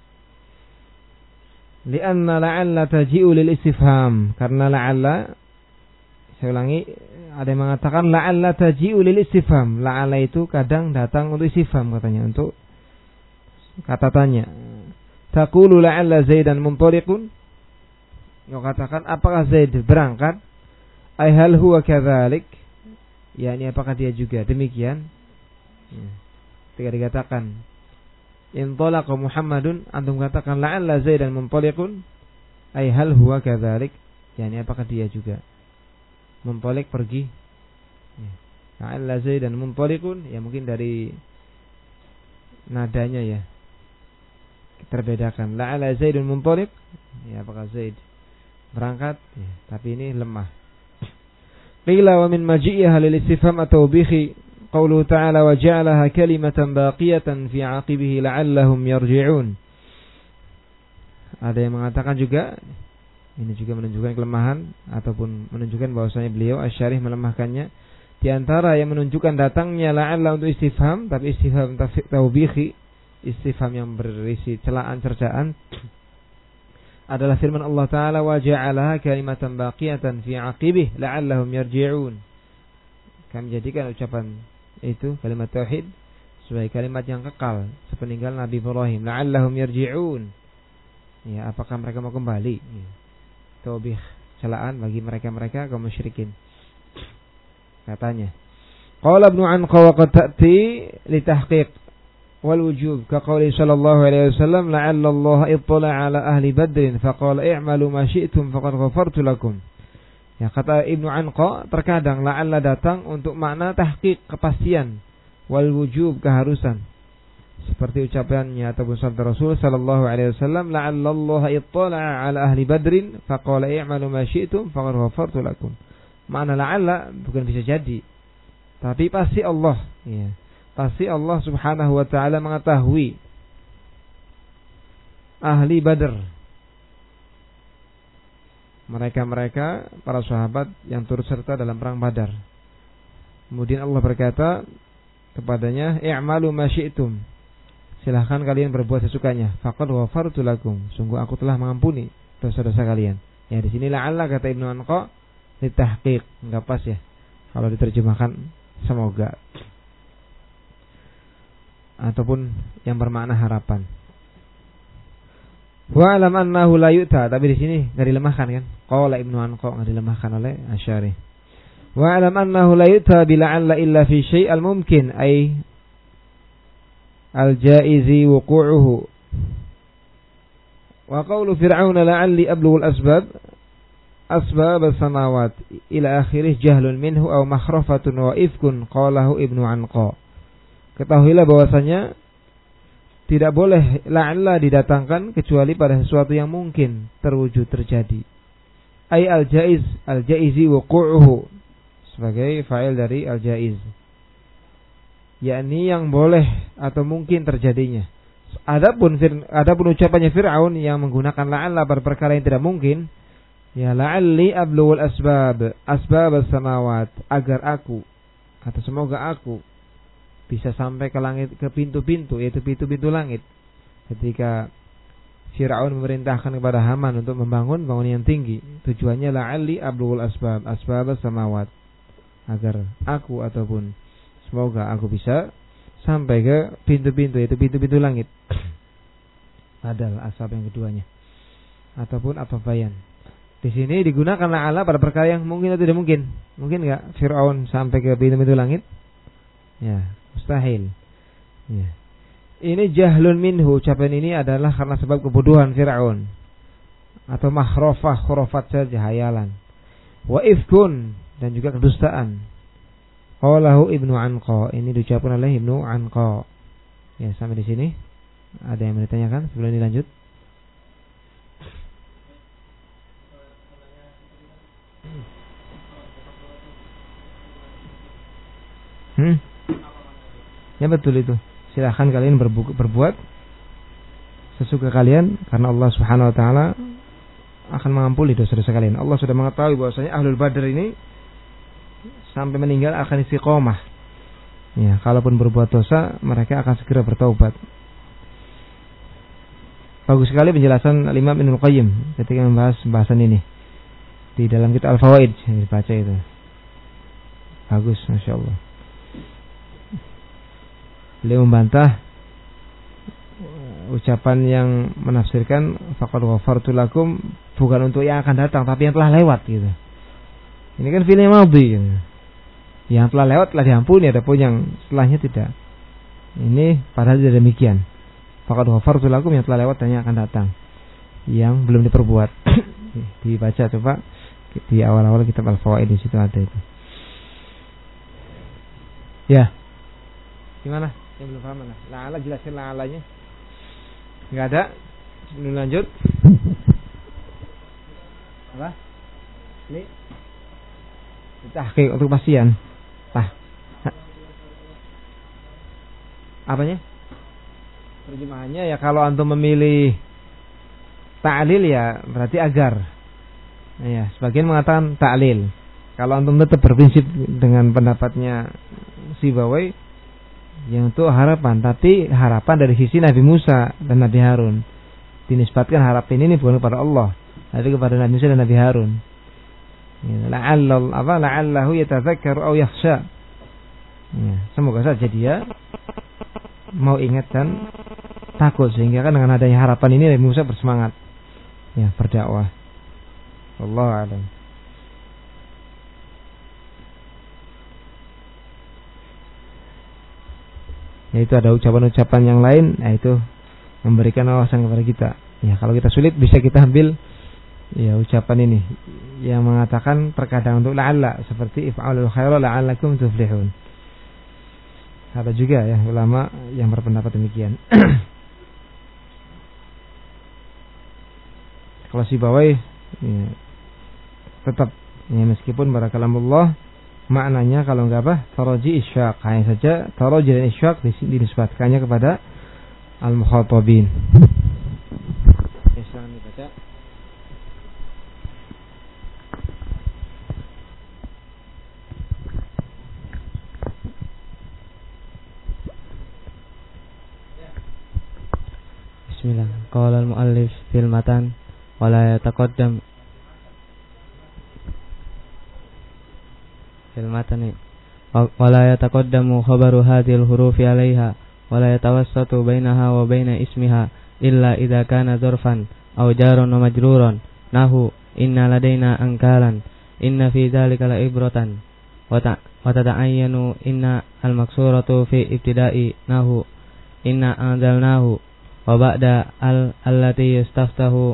li'anna la'alla taji'u lil istifham, karena la'alla, saya ulangi, ada yang mengatakan la'alla taji'u lil istifham. La'alla itu kadang datang untuk istifham katanya, untuk kata tanya. Taqulu la'alla zaidan muntaliqun, kau katakan apakah Zaid berangkat? Ai hal huwa kadzalik, yakni apakah dia juga demikian? Ya. Ketika dikatakan intalaqa Muhammadun, antum katakan la'alla Zaidan muntaliqun, ai hal huwa kadzalik, yakni apakah dia juga muntaliq, pergi. Ya. La'alla Zaidan muntaliqun, ya mungkin dari nadanya ya terbedakan. La'alla Zaidun muntaliq, ya apakah Zaid berangkat, ya, tapi ini lemah. Qila wa min maji'iha lil istifham at-tawbihi qauluhu ta'ala wa ja'alaha kalimatan baqiyatan fi 'aqibihi la'allahum yarji'un. Ada yang mengatakan juga ini juga menunjukkan kelemahan ataupun menunjukkan bahwasanya beliau Asy-Syarih melemahkannya. Di antara yang menunjukkan datangnya la'alla untuk istifham, tapi istifham tawbihi, istifham yang berisi celaan cercaan, adalah firman Allah Ta'ala wa ja'alaha kalimatan baqiyatan fi 'aqibihi la'allahum yarji'un. Kami jadikan ucapan itu kalimat tauhid sebagai kalimat yang kekal sepeninggal Nabi Ibrahim, la'allahum yarji'un. Ya, apakah mereka mau kembali? Ya. Taubih, celaan bagi mereka-mereka kaum musyrikin. Katanya, qala Ibnu Anqa wa qad ta'ti li tahqiq wal wujub ka qouli sallallahu alaihi wasallam la'alla Allah ittala 'ala ahli badrin faqala i'malu ma syi'tum faqad ghafartu lakum. Ya, kata Ibnu Anqa, terkadang la'alla datang untuk makna tahqiq, kepastian, wal wujub, keharusan. Seperti ucapannya ataupun sabda Rasul sallallahu alaihi wasallam, la'alla Allah ittala'a 'ala ahli Badrin faqala i'malu ma syi'tum faqad ghafartu lakum. Makna la'alla bukan bisa jadi, tapi pasti Allah, ya. Pasti Allah Subhanahu wa taala mengetahui ahli Badr, mereka-mereka para sahabat yang turut serta dalam perang Badar. Kemudian Allah berkata kepadanya, i'malu ma syi'tum, silahkan kalian berbuat sesukanya, faqad ghafartu lakum, sungguh aku telah mengampuni dosa-dosa kalian. Ya, di sini la'alla kata Ibnu Anqa ditahqiq, enggak pas ya kalau diterjemahkan semoga ataupun yang bermakna harapan. Wa alam annahu la yu'ta, tapi di sini enggak dilemahkan kan? Qala Ibnu Anqa, enggak dilemahkan oleh Asy'ari. Wa alam annahu la yu'ta bila'alla illa fi syai'al mumkin ay al-jaizi wuqu'uhu. Wa qawlu fir'aun la'alli ablughu al-asbab asbab as-samawat ila akhirih jahlun minhu aw makhrafatun wa ifkun qalahu Ibnu Anqa. Ketahuilah bahwasanya tidak boleh la'alla didatangkan kecuali pada sesuatu yang mungkin terwujud terjadi. Ay al-jaiz, al-jaizi wuqu'uhu, sebagai fa'il dari al-jaiz, yakni yang boleh atau mungkin terjadinya. Adapun adapun ucapannya Fir'aun yang menggunakan la'alla pada perkara yang tidak mungkin, ya la'alli ablughul asbab, asbab as-samawat, agar aku, atau semoga aku bisa sampai ke langit, ke pintu-pintu, yaitu pintu-pintu langit. Ketika Fir'aun memerintahkan kepada Haman untuk membangun bangunan yang tinggi, tujuannya la'alli ablughul asbab, asbab as-samawat, agar aku ataupun semoga aku bisa sampai ke pintu-pintu, yaitu pintu-pintu langit. Adalah asbab yang keduanya, ataupun afafayan. Di sini digunakan la'alla pada perkara yang mungkin atau tidak mungkin. Mungkin enggak Fir'aun sampai ke pintu-pintu langit? Ya, mustahil. Ya. Ini jahlun minhu, ucapan ini adalah karena sebab kebodohan Fir'aun, atau makhrafah, khurafat saja, hayalan. Wa ifkun, dan juga kedustaan. Qalahu Ibnu Anqa, ini diucapkan oleh Ibnu Anqa. Ya, sampai di sini. Ada yang bertanyakan sebelum dilanjut? Hmm? Ya betul itu. Silahkan kalian berbu- berbuat sesuka kalian, karena Allah Subhanahu wa taala akan mengampuni dosa-dosa kalian. Allah sudah mengetahui bahwasanya Ahlul Badr ini sampai meninggal akan istiqomah. Ya, kalaupun berbuat dosa, mereka akan segera bertaubat. Bagus sekali penjelasan Imam Ibnu Qayyim ketika membahas bahasan ini di dalam kitab Al-Fawaid yang dibaca itu. Bagus, Masya Allah. Beliau membantah ucapan yang menafsirkan faqad ghafartu lakum bukan untuk yang akan datang, tapi yang telah lewat gitu. Ini kan fi'il madhi gitu. Yang telah lewat telah diampuni, adapun yang setelahnya tidak. Ini padahal tidak demikian. Faqad ghafartu lakum, yang telah lewat dan yang akan datang, yang belum diperbuat. Dibaca coba di awal-awal kitab Al-Fawaid, di situ ada itu. Ya. Gimana? Yang belum paham mana? La'ala, jelasin la'alanya. Enggak ada. Sebelum lanjut. Apa? Ini tahqiq untuk kepastian. Tah. Apanya? Terjemahannya ya, kalau antum memilih ta'lil ya berarti agar. Ya, sebagian mengatakan ta'lil. Kalau antum tetap berprinsip dengan pendapatnya Sibawai, yang itu harapan, tapi harapan dari sisi Nabi Musa dan Nabi Harun. Dinisbatkan harapan ini bukan kepada Allah, tapi kepada Nabi Musa dan Nabi Harun. Ya, la'allal apa la'allahu yatadzakkaru aw yakhsha. Ya, semoga saja dia mau ingat dan takut, sehingga kan dengan adanya harapan ini Nabi Musa bersemangat ya berdakwah. Wallahu a'lam. Yaitu ada ucapan-ucapan yang lain, yaitu memberikan wawasan kepada kita. Ya, kalau kita sulit bisa kita ambil ya ucapan ini yang mengatakan terkadang untuk la'alla seperti if'alul khaira la'allakum tuflihun. Ada juga ya ulama yang berpendapat demikian. Kalau Sibawai ya, tetap ya, meskipun barakallahu maknanya kalau enggak apa taraji isyaq, hanya saja taraji dan isyaq dinisbatkannya kepada al-mukhatabin. Ya, silakan dibaca.
Bismillah. Qala al-muallif fil matan wala yataqaddam fil matani wala yataqaddamu khabaru hadhil hurufi 'alaiha wala yatawassatu bainaha wa baina ismiha illa idza kana dzarfan aw jaran wa majruran nahu inna ladaina ankalan inna fi dzalika la ibratan wa tata'ayyanu inna al-maksuratu fi ibtida'i nahu inna anzalnahu wa ba'da al allati yastaftahu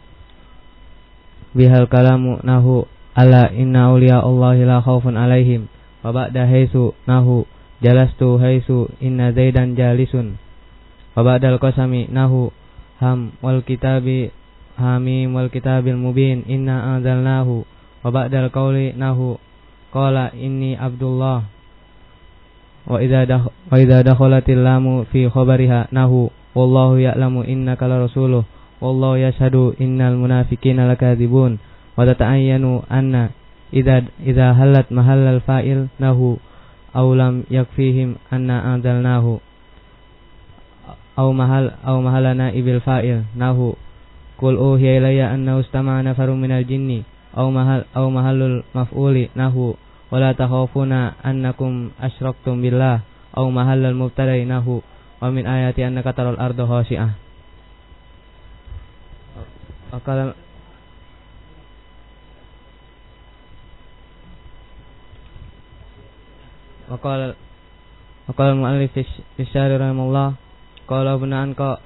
bihal kalamu nahu ala inna awliya Allahi la khawfun alaihim wa ba'da haisu nahu jalastu haisu inna zaidan jalisun wa ba'da al-qasami nahu ham wal kitabi hamim wal kitabil mubin inna anzalnahu wa ba'da al-qawli nahu qala inni abdullah wa idza dakh wa idza dakhalatil lamu fi khabariha nahu wallahu ya'lamu innaka la rasuluh wallahu yashhadu innal munafiqina lakadzibun wa tata'ayyanu anna idza idza halat mahallal fa'il nahu aw lam yakfihim anna anzalnahu aw mahal aw mahalana ibil fa'il nahu qul uhiya ilayya anna ustama'a nafarun minal jinni aw mahal aw mahallul maf'uli nahu wala takhafuna annakum asyraktum billah aw mahallal mubtada'i nahu wa min ayati annaka taral arda khashi'ah. Akal Wakal Wakal mu'allif fi syari rahimahullah qala bunaan ka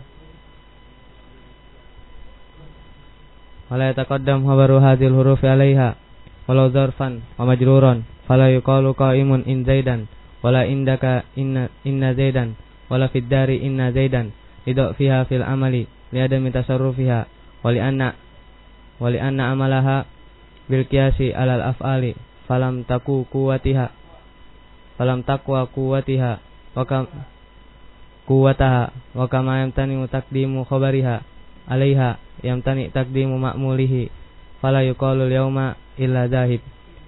wala yataqaddam khabaru hadhil hurufi 'alaiha walau zarfan wa majruran fala yuqalu qa'imun in zaidan wala indaka inna inna zaidan wala fid dari inna zaidan idha fiha fil amali li adami tasarrufiha wali anna wali anna amalaha bil qiyasi alal af'ali falam taku quwwatiha falam taqwa quwwatiha wa kam quwwataha wa kama yamtani taqdimu khabariha alaiha yamtani taqdimu ma'mulihi fala yuqalu al-yawma illa zahib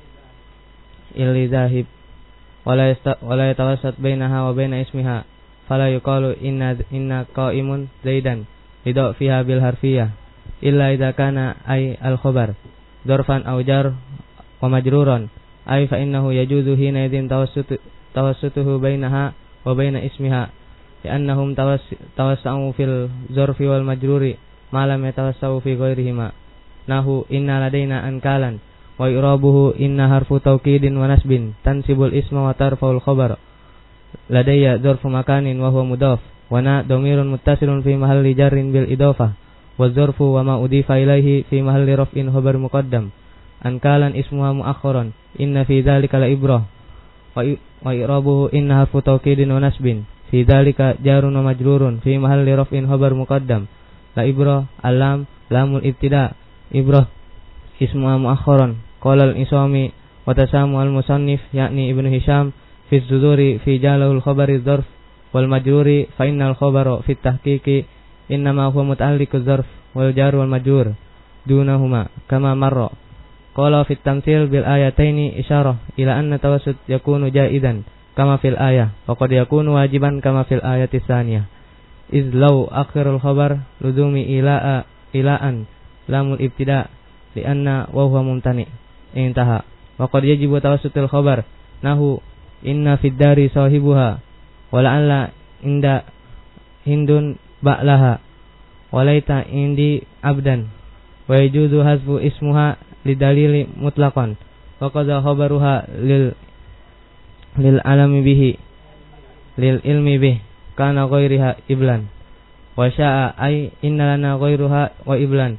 illa zahib wala yasta wala yatawassat bainaha wa baina ismiha fala yuqalu inna inna qa'imun zaidan idha fiha bil harfiyah illa idza kana ay al-khabar dzarfan aw jar wa majruran ay fa innahu yajuzu hina idin tawassut tawassutuhu bainaha wa baina ismiha li'annahum tawassau fil dzarfi wal majruri ma lam yatawassau fi ghairihima nahu inna ladaina ankalan wa i'rabuhu inna harfu tawkidin wa nasbin tansibul isma wa tarfa'ul khabar ladayya dzarfu makanin wa huwa mudaf wa na dhamirun muttasilun fi mahalli jarrin bil idafah والظرف وما أضيف إليه في محل رفع خبر مقدم أنكالا اسمها مؤخرا إن في ذلك لإبرة وإعرابه إن حرف توكيد ونسب في ذلك جار ومجرور في محل رفع خبر مقدم لإبرة اللام لام الابتداء إبرة اسمها مؤخرا قال الإسامي وتسامى المصنف يعني ابن هشام في الزدور في جاله الخبر الظرف والمجرور فإن الخبر في التحقيق إنما هو متعلق الظرف والجار والمجرور دونهما كما مر قال في التمثيل بالآيتين إشارة إلى أن التوسط يكون جائزا كما في الآية وقد يكون واجبا كما في الآية الثانية إذ لو أخر الخبر لزوم إلاء إلاء لام الابتداء لأن وهو ممتنع انتهى وقد يجب توسط الخبر نحو إن في الدار صاحبها ولعل عند هند ba'laha walaita indi abdan wa yajuzu hasfu ismuha lidalili mutlaqan wa qadha khabaruha lil lil alami bihi lil ilmi bih kana ghairiha iblan wa sya'a ay inna lana ghairuha wa iblan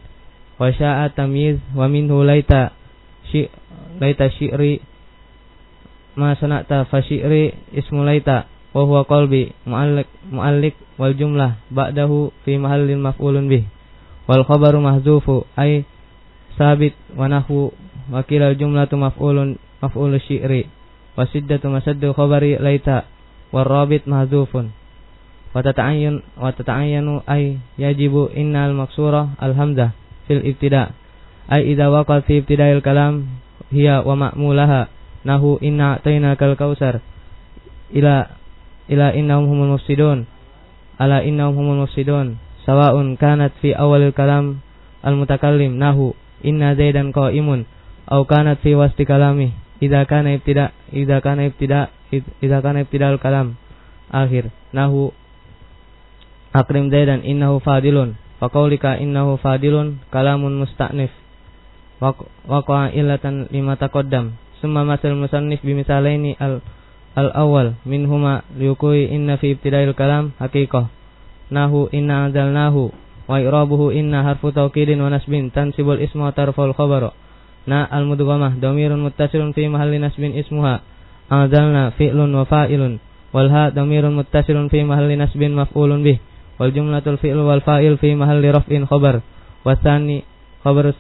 wa sya'a tamyiz wa minhu laita syi laita syi'ri ma sana'ta fa syi'ri ismu laita wa huwa qalbi mu'allik mu'allik wal jumlah ba'dahu fi mahallin maf'ulun bih wal khabaru mahzufu ay sabit wa nahwu wa kilal jumlatu maf'ulun maf'ulu syi'ri wa siddatu masaddu khabari laita war rabit mahzufun wa tata'ayyan wa tata'ayyanu ay yajibu innal maksura al hamzah fil ibtida ay idza waqa'a fi ibtida'il kalam hiya wa ma'mulaha nahu inna a'tainakal kautsar ila ila innahum humul mufsidun ala innahum humul mufsidun sawa'un kanat fi awalil kalam al mutakallim nahu inna zaidan qa'imun aw kanat fi wasti kalami idza kana ibtida idza kana ibtida idza kana ibtida'ul kalam akhir nahu akrim zaidan innahu fadilun fa qaulika innahu fadilun kalamun musta'nif waqa illatan lima taqaddam summa masal musannif bimisalaini al al awal minhuma liuqui inna fi ibtida'il kalam haqiqah nahu inna anzalnahu wa i'rabuhu inna harfu tawkidin wa nasbin tansibul isma tarful khabara na al mudghamah dhamirun muttasilun fi mahalli nasbin ismuha anzalna fi'lun wa fa'ilun wal ha dhamirun muttasilun fi mahalli nasbin maf'ulun bih wal jumlatul fi'l wal fa'il fi mahalli raf'in khabar wa tsani khabar.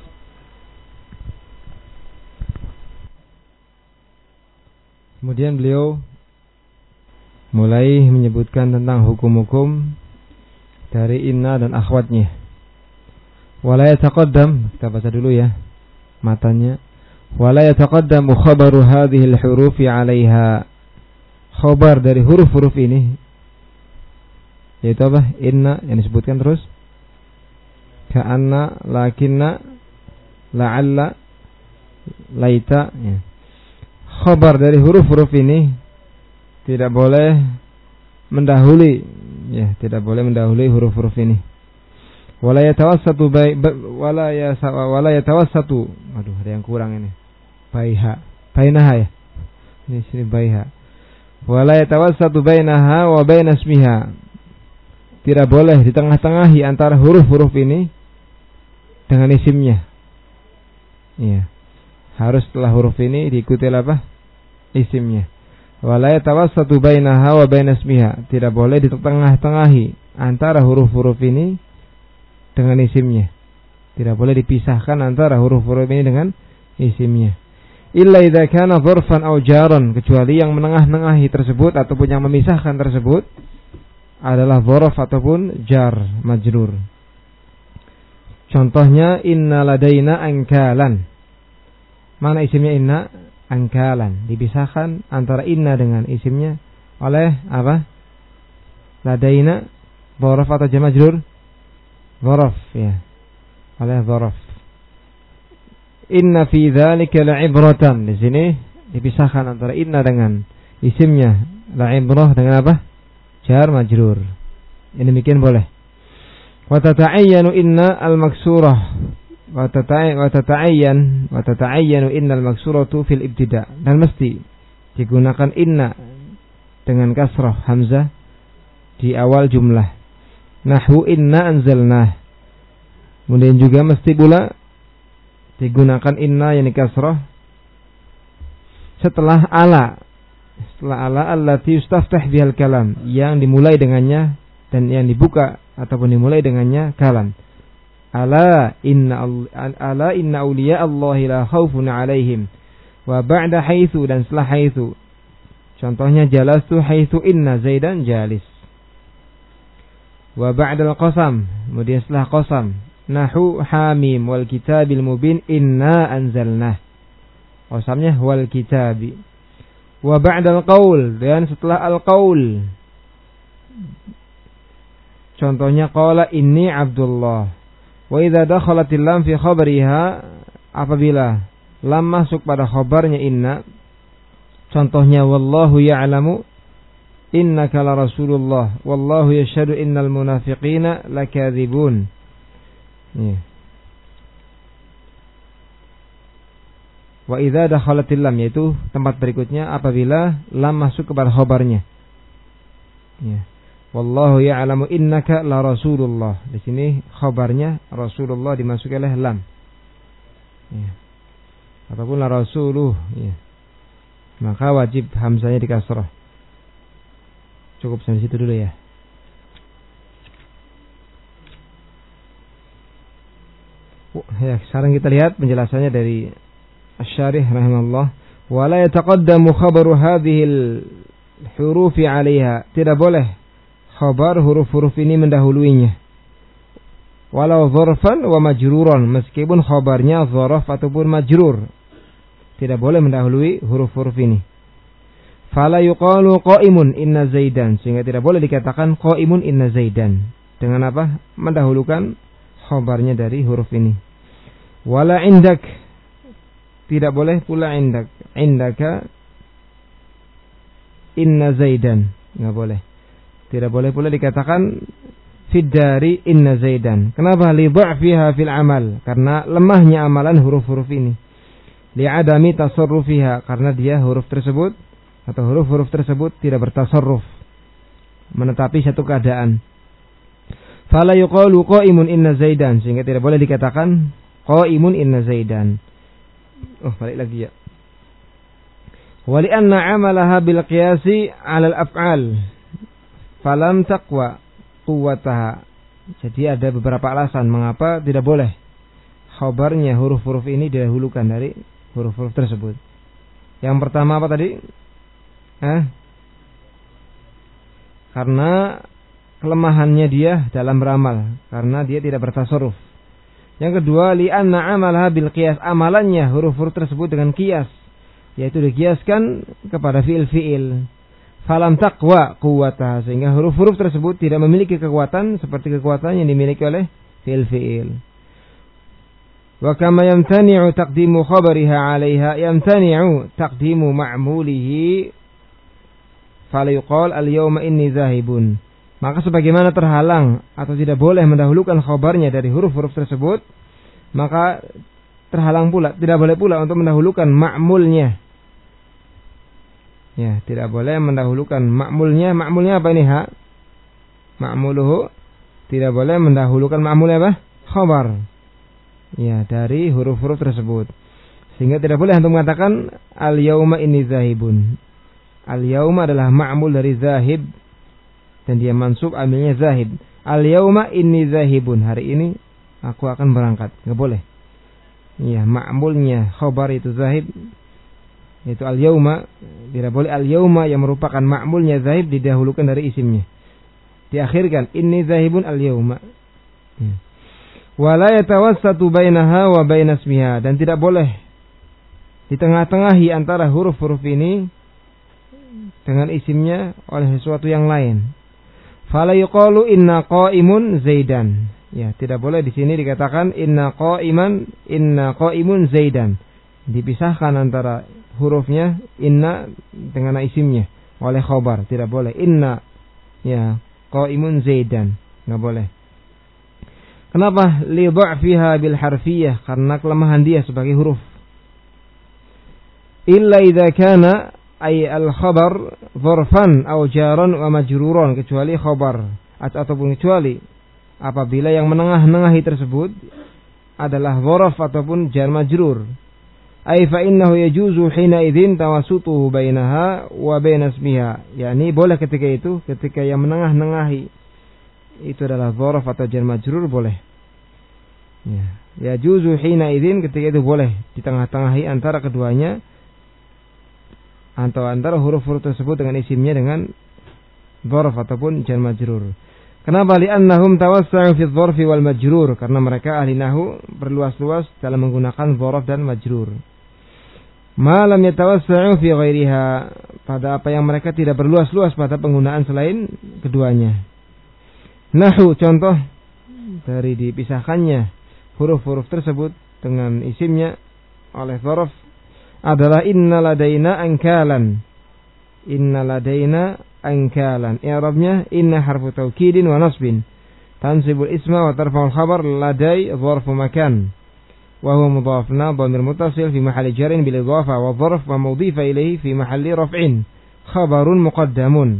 Kemudian beliau mulai menyebutkan tentang hukum-hukum dari inna dan akhwatnya. Wala yataqaddam, kita baca dulu ya matanya. Wala yataqaddamu khabaru hadhihi al-hurufi 'alaiha. Khabar dari huruf-huruf ini yaitu apa? Inna yang disebutkan terus. Ka'anna, lakinna, la'alla, laita ya. Khabar dari huruf-huruf ini tidak boleh mendahului ya, tidak boleh mendahului huruf-huruf ini. Wala yatawassatu bai wala ya wala yatawassatu. Aduh, ada yang kurang ini. Baiha. Bainaha ya. Ini sini baiha. Wala yatawassatu bainaha wa baina ismiha. Tidak boleh di tengah-tengahi antara huruf-huruf ini dengan isimnya. Iya. Harus setelah huruf ini diikuti apa? Isimnya. Wala yatawassatu bainaha wa baina ismiha. Tidak boleh di tengah-tengahi antara huruf-huruf ini dengan isimnya. Tidak boleh dipisahkan antara huruf-huruf ini dengan isimnya. Illa idza kana dzarfan aw jaran, kecuali yang menengah-nengahi tersebut ataupun yang memisahkan tersebut adalah dzarf ataupun jar majrur. Contohnya inna ladaina ankalan. Mana isimnya inna? Angkalan. Dipisahkan antara inna dengan isimnya oleh apa? Ladaina dzaraf atau jar majrur? Dzaraf ya. Oleh dzaraf. Inna fi dzalika la'ibratan. Di sini dipisahkan antara inna dengan isimnya. La'ibrah dengan apa? Jar majrur. Ini demikian boleh. Wa tata'ayyanu inna al-maksurah. Wa tata'ayyan wa tata'ayyanu inna al-maksuratu fil ibtida'. Dan mesti digunakan inna dengan kasrah hamzah di awal jumlah. Nahwu inna anzalnah. Kemudian juga mesti pula digunakan inna yang dikasrah setelah ala. Setelah ala allati yustaftah bihal kalam, yang dimulai dengannya dan yang dibuka ataupun dimulai dengannya kalam. Ala inna ala inna awliya Allahi la khaufun 'alaihim wa ba'da haitsu, dan setelah haitsu. Contohnya jalastu haitsu inna zaidan jalis. Wa ba'da al-qasam, kemudian setelah qasam. Nahu hamim wal kitabil mubin inna anzalnah. Qasamnya wal kitabi. Wa ba'da al-qaul, dan setelah al-qaul. Contohnya qala inni Abdullah. Wa idza dakhalatil lam fi khabariha, apabila lam masuk pada khabarnya inna. Contohnya wallahu ya'lamu innaka la rasulullah wallahu yashhadu innal munafiqina lakadzibun. Ya. Wa idza dakhalatil lam, yaitu tempat berikutnya apabila lam masuk kepada khabarnya. Ya. Wallahu ya'lamu innaka la Rasulullah. Di sini khabarnya Rasulullah dimasuki oleh lam. Ya. Ataupun la Rasuluh. Ya. Maka wajib hamzanya dikasrah. Cukup sampai situ dulu ya. Ya, sekarang kita lihat penjelasannya dari Asy-Syarih rahimahullah. Wa la yataqaddamu khabaru hadhihi al-hurufi 'alaiha. Tidak boleh khabar huruf-huruf ini mendahuluinya. Walau dzarfan wa majruran, meskipun khabarnya dzaraf ataupun majrur, tidak boleh mendahului huruf-huruf ini. Fala yuqalu qa'imun inna Zaidan, sehingga tidak boleh dikatakan qa'imun inna Zaidan. Dengan apa? Mendahulukan khabarnya dari huruf ini. Wala indak, tidak boleh pula indak. Indaka inna Zaidan, enggak boleh. Tidak boleh pula dikatakan fid dari inna Zaidan. Kenapa? Li dha'fiha fil amal, karena lemahnya amalan huruf-huruf ini. Li adami tasarrufiha, karena dia huruf tersebut atau huruf-huruf tersebut tidak bertasarruf, menetapi satu keadaan. Fala yuqalu qa'imun inna Zaidan, sehingga tidak boleh dikatakan qa'imun inna Zaidan. Oh, balik lagi ya. Wa li anna 'amalaha bil qiyasi 'ala al af'al falam taqwa quwwataha. Jadi ada beberapa alasan mengapa tidak boleh khabarnya huruf-huruf ini didahulukan dari huruf-huruf tersebut. Yang pertama apa tadi? Eh? Karena kelemahannya dia dalam beramal, karena dia tidak bertasarruf. Yang kedua, li'anna 'amalaha bil qiyas, amalannya huruf-huruf tersebut dengan qiyas, yaitu dikiaskan kepada fi'il-fi'il. Falam taqwa quwwataha, sehingga huruf-huruf tersebut tidak memiliki kekuatan seperti kekuatan yang dimiliki oleh fi'il-fi'il. Wa kama yamtani'u taqdimu khabariha 'alaiha yamtani'u taqdimu ma'mulihi fala yuqal al-yawma inni zahibun. Maka sebagaimana terhalang atau tidak boleh mendahulukan khabarnya dari huruf-huruf tersebut, maka terhalang pula, tidak boleh pula untuk mendahulukan ma'mulnya. Ya, tidak boleh mendahulukan ma'mulnya. Ma'mulnya apa ini, ha? Ma'muluhu. Tidak boleh mendahulukan ma'mulnya apa? Khabar. Ya, dari huruf-huruf tersebut. Sehingga tidak boleh untuk mengatakan al-yauma inni zahibun. Al-yauma adalah ma'mul dari zahib, dan dia mansub amilnya zahib. Al-yauma inni zahibun, hari ini aku akan berangkat. Enggak boleh. Ya, ma'mulnya khabar itu zahib, yaitu al-yauma. Tidak boleh al-yauma yang merupakan ma'mulnya zahib didahulukan dari isimnya. Diakhirkan inni zahibun al-yauma. Ya. Wa la yatawassatu bainaha wa baina ismiha, dan tidak boleh di tengah-tengahi antara huruf-huruf ini dengan isimnya oleh sesuatu yang lain. Fala yuqalu inna qa'imun Zaidan. Ya, tidak boleh di sini dikatakan inna qa'iman inna qa'imun Zaidan. Dipisahkan antara hurufnya inna dengan isimnya oleh khabar, tidak boleh. Inna ya qa'imun Zaidan, enggak boleh. Kenapa? Li dha'fiha bil harfiyah, karena kelemahan dia sebagai huruf. Illa idza kana ay al-khabar dzarfan aw jaran wa majruran, kecuali khabar ataupun kecuali apabila yang menengah-nengahi tersebut adalah dzaraf ataupun jar majrur. Ay fa innahu yajuzu hina idzin tawassutuhu bainaha wa baina ismiha, yakni boleh ketika itu, ketika yang menengah-nengahi itu adalah dzaraf atau jar majrur, boleh. Ya, yajuzu hina idzin, ketika itu boleh di tengah-tengahi antara keduanya, atau antara huruf-huruf tersebut dengan isimnya dengan dzaraf ataupun jar majrur. Kenapa? Li'annahum tawassa'u fi dzarfi wal majrur, karena mereka ahli nahwu berluas-luas dalam menggunakan dzaraf dan majrur. Ma lam yatawassa'u fi ghairiha, pada apa yang mereka tidak berluas-luas pada penggunaan selain keduanya. Nahwu, contoh dari dipisahkannya huruf-huruf tersebut dengan isimnya oleh dzaraf adalah inna ladaina ankalan. Inna ladaina ankalan. I'rabnya inna harfu taukidin wa nasbin. Tansibul isma wa tarfa'ul khabar ladai dzarfu makan. Wa huwa mudhafna dhamir muttasil fi mahalli jarin bil idhafa wa dzarf wa mudhifa ilayhi fi mahalli raf'in. Khabarun muqaddamun.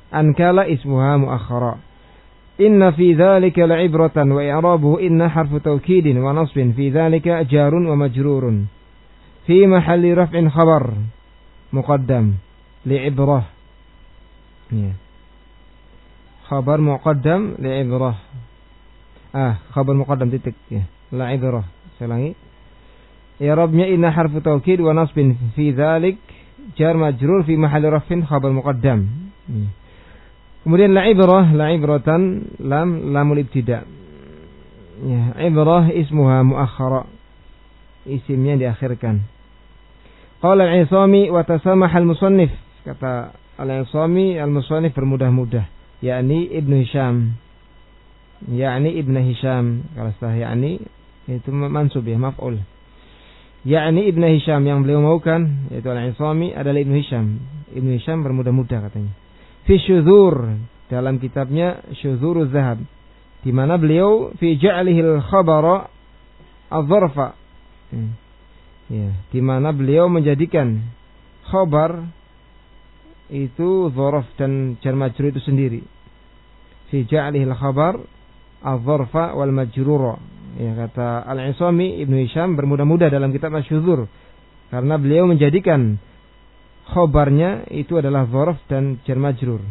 ankala ismuha muakhara. Inna fi dzalika la'ibratan wa i'rabuhu inna harfu tawkidin wa nasbin fi dzalika jarun wa majrurun fi mahalli raf'in khabar muqaddam li'ibrah. Ya. Khabar muqaddam li'ibrah. Ah, khabar muqaddam titik ya. La'ibrah. Saya ulangi. I'rabnya inna harfu tawkid wa nasbin fi dzalik jar majrur fi mahalli raf'in khabar muqaddam. Ya. Kemudian la ibrah, la ibratan, lam, lamul ibtida. Ya, ibrah ismuha muakhara. Isimnya diakhirkan. Qala al-Isami wa tasamaha al-musannif. Kata al-Isami, al-musannif bermudah-mudah. Yakni Ibnu Hisham. Yakni Ibnu Hisham. Kalau setelah yakni, itu mansub ya, maf'ul. Yakni Ibnu Hisham yang beliau maukan, yaitu al-Isami adalah Ibnu Hisham. Ibnu Hisham bermudah-mudah katanya. Fi syudzur, dalam kitabnya Syudzuruz Zahab, di mana beliau fi ja'lihil khabara adz-dzarfa. Hmm. Ya, di mana beliau menjadikan khabar itu dzaraf dan jar majrur itu sendiri. Fi ja'lihil khabar adz-dzarfa wal majrura. Ya, kata Al-Isami, Ibnu Hisham bermudah-mudah dalam kitab Asy-Syudzur karena beliau menjadikan khabarnya itu adalah dzaraf dan jar majrur.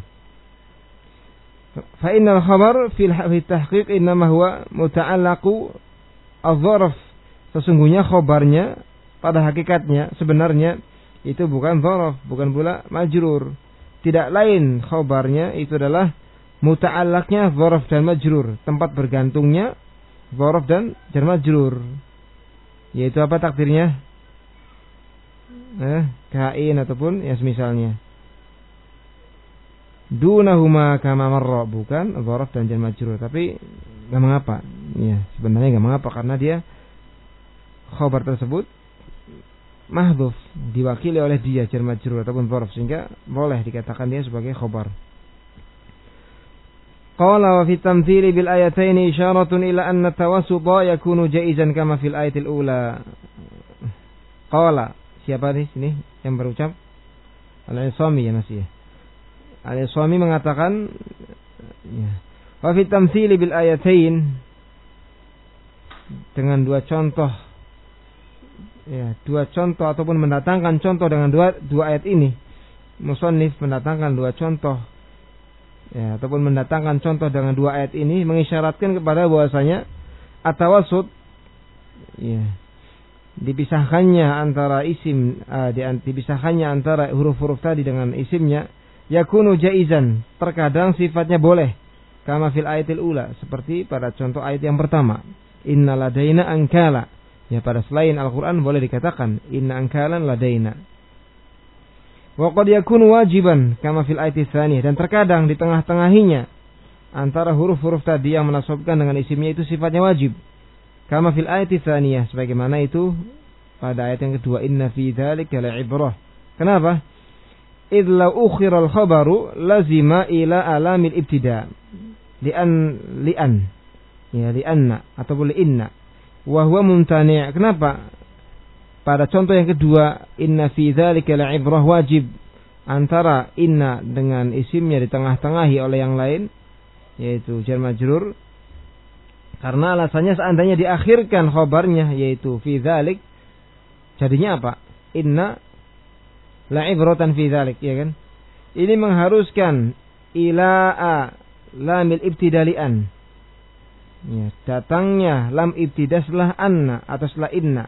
Fa innal khabar fil tahqiq innama huwa muta'allaqu adz-dzaraf. Sesungguhnya khabarnya pada hakikatnya sebenarnya itu bukan dzaraf, bukan pula majrur. Tidak lain khabarnya itu adalah muta'allaqnya dzaraf dan majrur, tempat bergantungnya dzaraf dan jar majrur. Yaitu apa takdirnya? Eh, kain ataupun ya semisalnya. Dunahuma kama marra, bukan dzaraf dan jar majrur, tapi enggak mengapa. Ya, sebenarnya enggak mengapa karena dia khabar tersebut mahdhuf, diwakili oleh dia jar majrur ataupun dzaraf, sehingga boleh dikatakan dia sebagai khabar. Qala wa fi tamthili bil ayataini isyaratun ila anna tawassuta yakunu jaizan kama fil ayatil ula. Qala, siapa di sini yang berucap? Al-Isami ya masih ya. Al-Isami mengatakan ya, wa fi tamthili bil ayatain, dengan dua contoh ya, dua contoh ataupun mendatangkan contoh dengan dua dua ayat ini. Musannif mendatangkan dua contoh ya, ataupun mendatangkan contoh dengan dua ayat ini mengisyaratkan kepada bahwasanya at-tawassut ya, dipisahkannya antara isim uh, dipisahkannya antara huruf-huruf tadi dengan isimnya yakunu jaizan, terkadang sifatnya boleh kama fil ayatil ula, seperti pada contoh ayat yang pertama, inna ladaina ankala. Ya, pada selain Al-Qur'an boleh dikatakan inna ankalan ladaina. Wa qad yakunu wajiban kama fil ayati tsaniyah, dan terkadang di tengah-tengahinya antara huruf-huruf tadi yang menasabkan dengan isimnya itu sifatnya wajib. Kama fil ayati tsaniyah, sebagaimana itu pada ayat yang kedua, inna fi dzalika la'ibrah. Kenapa? Idz law ukhira al-khabaru lazima ila alamil ibtida. Li'an li'an. Ya, li'anna ataupun li'inna. Wa huwa mumtani'. Kenapa? Pada contoh yang kedua, inna fi dzalika la'ibrah, wajib antara inna dengan isimnya di tengah-tengahi oleh yang lain, yaitu jar majrur. Karena alasannya seandainya diakhirkan khabarnya yaitu fi dzalik, jadinya apa? Inna la'ibratan fi dzalik, ya kan? Ini mengharuskan ilaa lamil ibtidalian. Ya, datangnya lam ibtida setelah anna atau setelah inna.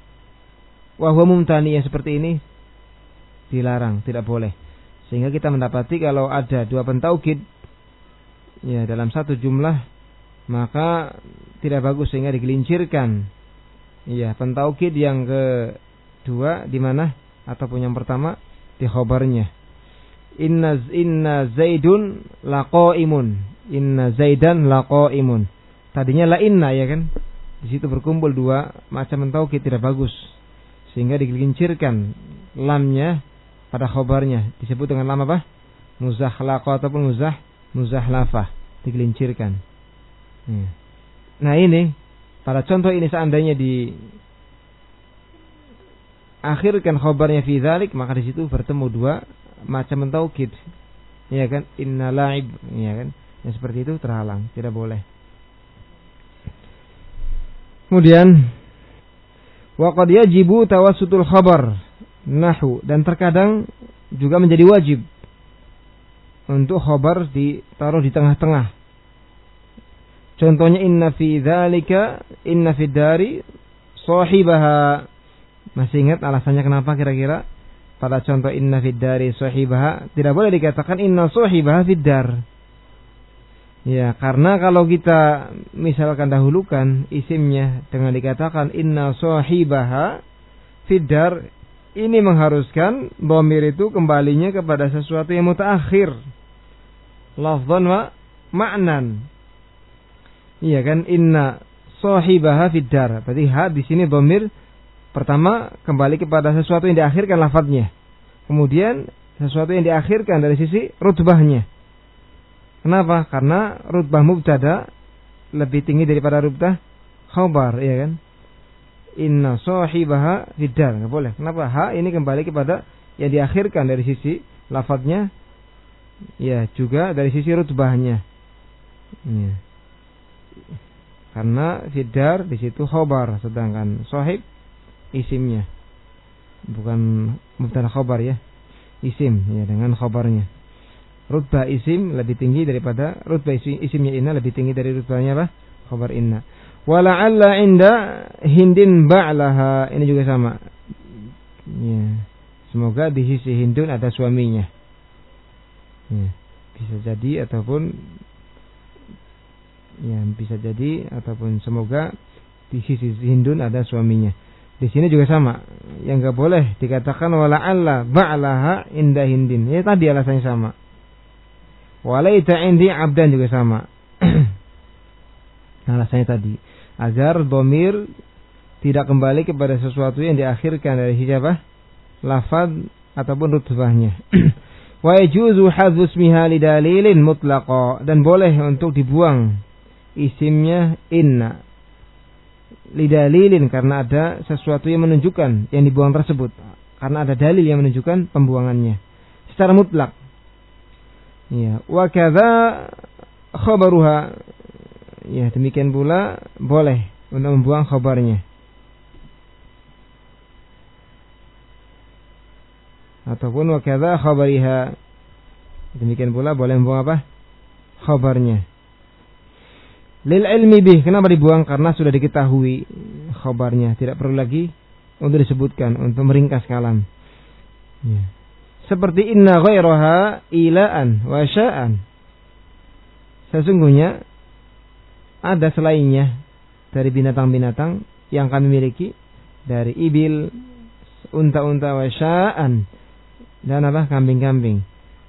Wa huwa mumtani, yang seperti ini dilarang, tidak boleh. Sehingga kita mendapati kalau ada dua pentaukid ya dalam satu jumlah, maka tidak bagus, sehingga digelincirkan. Iya, pentaukid yang kedua di mana? Ataupun yang pertama di khabarnya. Inna inna Zaidun laqaimun. Inna Zaidan laqaimun. Tadinya la inna, ya kan? Di situ berkumpul dua macam pentaukid, tidak bagus. Sehingga digelincirkan lamnya pada khabarnya. Disebut dengan lam apa? Muzakhlaqa ataupun muzah muzahlafah. Digelincirkan. Nah ini, pada contoh ini seandainya di akhirkan khabarnya fi dzalik, maka di situ bertemu dua macam taukid. ya kan, inna la'ib, ya kan, yang seperti itu terhalang, tidak boleh. Kemudian wa qad yajibu tawassutul khabar nahu, dan terkadang juga menjadi wajib untuk khabar ditaruh di tengah-tengah. Contohnya inna fi dzalika inna fid dari sahibaha. Masih ingat alasannya kenapa kira-kira pada contoh inna fid dari sahibaha tidak boleh dikatakan inna sahibaha fid dar? Ya, karena kalau kita misalkan dahulukan isimnya dengan dikatakan inna sahibaha fid dar, ini mengharuskan dhamir itu kembalinya kepada sesuatu yang mutaakhir, lafdhan wa ma'nan. Iya kan, inna sahibaha fid dar. Berarti ha di sini dhamir pertama kembali kepada sesuatu yang diakhirkan lafadznya. Kemudian sesuatu yang diakhirkan dari sisi rutbahnya. Kenapa? Karena rutbah mubtada lebih tinggi daripada rutbah khabar, ya kan? Inna sahibaha fid dar. Enggak boleh. Kenapa? Ha ini kembali kepada yang diakhirkan dari sisi lafadznya, ya, juga dari sisi rutbahnya. Ya. Karena fid dar di situ khabar, sedangkan sahib isimnya. Bukan mubtada khabar, ya. Isim, ya, dengan khabarnya. Rutbah isim lebih tinggi daripada rutbah isim, isimnya inna lebih tinggi dari rutbahnya apa? Khabar inna. Wala'alla inda hindin ba'laha. Ini juga sama. Ya. Semoga di sisi Hindun ada suaminya. Ya. Bisa jadi ataupun ya bisa jadi ataupun semoga di sisi Hindun ada suaminya. Di sini juga sama. Yang enggak boleh dikatakan wala'alla ba'laha inda hindin. Ya tadi alasannya sama. Walaita indi abdan juga sama. Alasannya tadi agar dhamir tidak kembali kepada sesuatu yang diakhirkan dari siapa? Lafaz ataupun rutbahnya. Wa yajuzu hadzu ismiha lidalilin mutlaqa, dan boleh untuk dibuang isimnya inna lidalilin karena ada sesuatu yang menunjukkan yang dibuang tersebut, karena ada dalil yang menunjukkan pembuangannya secara mutlak. Ya, wa kadza khabaruha. Ya, demikian pula boleh untuk membuang khabarnya. Ataupun wa kadza khabariha. Demikian pula boleh membuang apa? Khabarnya. Lil ilmi bih, kenapa dibuang? Karena sudah diketahui khabarnya, tidak perlu lagi untuk disebutkan, untuk meringkas kalam. Ya. Seperti inna ghairaha ilaan wa sya'an. Sesungguhnya ada selainnya dari binatang-binatang yang kami miliki, dari ibil, unta-unta, wa sya'an, dan apa? Kambing-kambing.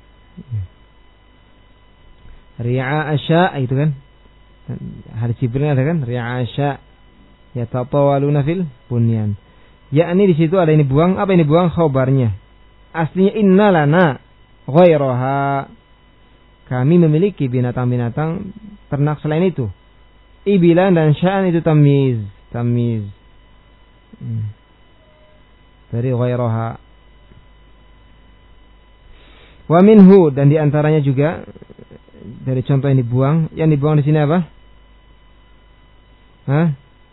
Ri'a asya' itu kan. Hadis Jibril ada kan? Ri'a asya' yatatawaluna fil bunyan. Yakni di situ ada ini buang, apa ini buang? Khabarnya. Aslinya inna lana ghairaha. Kami memiliki binatang-binatang ternak selain itu. Ibilan dan sya'an itu tamyiz, tamyiz. Hmm. Dari ghairaha. Wa minhu, dan diantaranya juga dari contoh yang dibuang, yang dibuang di sini apa? Hah?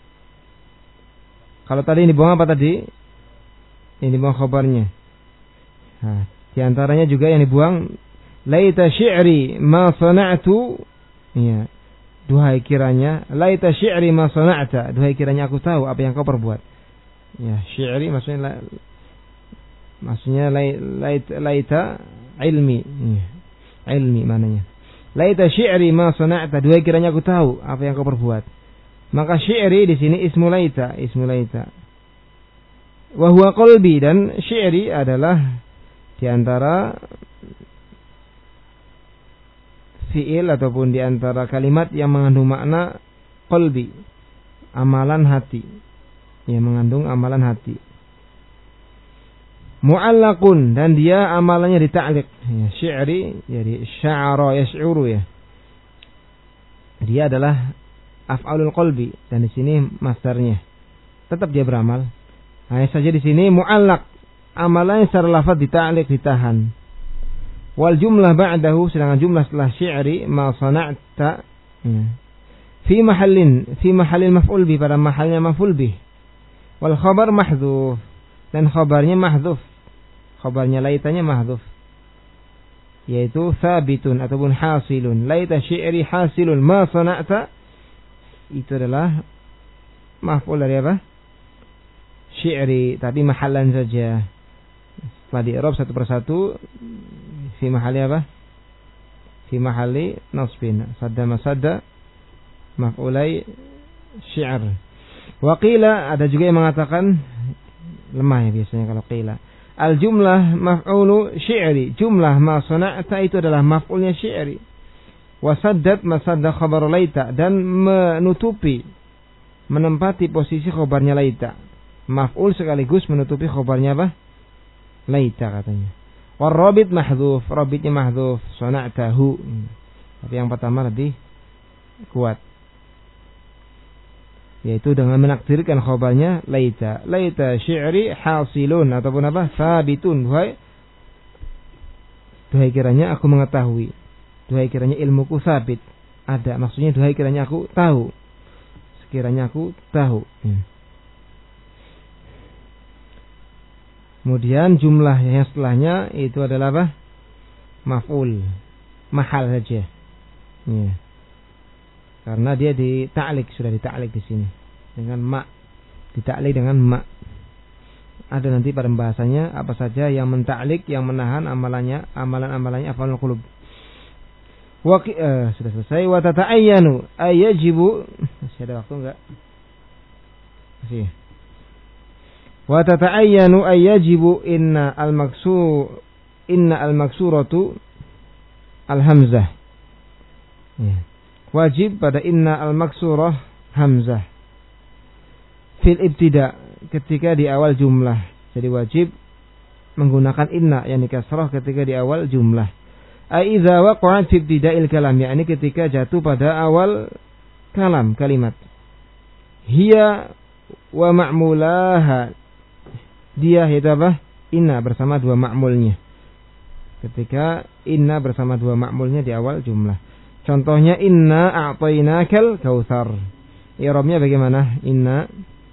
Kalau tadi ini dibuang apa tadi? Ini dibuang khabarnya. Nah, di antaranya juga yang dibuang laita syi'ri ma sana'tu, ya, duhai kiranya, laita syi'ri ma sana'ta, duhai kiranya aku tahu apa yang kau perbuat. Ya, syi'ri maksudnya la, maksudnya laita, laita ilmi, ya, ilmi maknanya. Laita syi'ri ma sana'ta, duhai kiranya aku tahu apa yang kau perbuat. Maka syi'ri di sini ismu laita, ismu laita. Wa huwa qalbi, dan syi'ri adalah di antara fi'il ataupun di antara kalimat yang mengandung makna qalbi, amalan hati, yang mengandung amalan hati. Mu'allaqun, dan dia amalannya dita'liq. Ya, syi'ri jadi sya'ara yash'uru, ya. Dia adalah af'alul qalbi, dan di sini masdarnya. Tetap dia beramal. Hanya saja di sini mu'allaq, amalannya secara lafaz dita'liq, ditahan. Wal jumlah ba'dahu, sedangkan jumlah setelah syi'ri ma sana'ta fi mahallin fi mahallil maf'ul bih, pada mahalnya maf'ul bih. Wal khabar mahdhuf, dan khabarnya mahdhuf. Khabarnya laitanya mahdhuf, yaitu sabitun ataupun hasilun. Laita syi'ri hasilun ma sana'ta, itu adalah maf'ul dari apa? Syi'ri, tapi mahallan saja. Setelah di i'rab satu persatu, fi mahalli apa? Fi mahalli nasbin. Sadda masadda maf'ulai syi'r. Wa qila, ada juga yang mengatakan, lemah ya biasanya kalau qila. Al jumlah maf'ulu syi'ri, jumlah ma sana'ta itu adalah maf'ulnya syi'ri. Wa saddat masadda khabar laita, dan menutupi, menempati posisi khabarnya laita. Maf'ul sekaligus menutupi khabarnya apa? Laita katanya. War rabit mahdhuf, rabitnya mahdhuf, sana'tahu. Tapi yang pertama lebih kuat, yaitu dengan menakdirkan khabarnya laita. Laita syi'ri hasilun, ataupun apa? Sabitun. Duhai, duhai kiranya aku mengetahui. Duhai kiranya ilmuku sabit. Ada, maksudnya duhai kiranya aku tahu. Sekiranya aku tahu. Hmm. Kemudian jumlah yang setelahnya itu adalah apa? Maf'ul, mahal saja. Ya. Karena dia dita'lik, sudah dita'lik di sini dengan ma, dita'lik dengan ma. Ada nanti pada pembahasannya apa saja yang menta'lik, yang menahan amalannya, amalan-amalannya af'alul qulub. Wa uh, sudah selesai. Wa tata'ayyanu ayajibu, masih ada waktu enggak? Masih. Wa tata'ayyanu ayajibu inna al-maksur inna al-maksuratu al-hamzah. Ya. Wajib pada inna al-maksurah hamzah fil ibtida, ketika di awal jumlah. Jadi wajib menggunakan inna yang dikasrah ketika di awal jumlah. Ai idza waqa'at fi ibtida'il kalam, yakni ketika jatuh pada awal kalam, kalimat. Hiya wa ma'mulaha, dia itu apa? Inna bersama dua ma'mulnya. Ketika inna bersama dua ma'mulnya di awal jumlah. Contohnya inna a'tainakal kautsar. I'rabnya bagaimana? Inna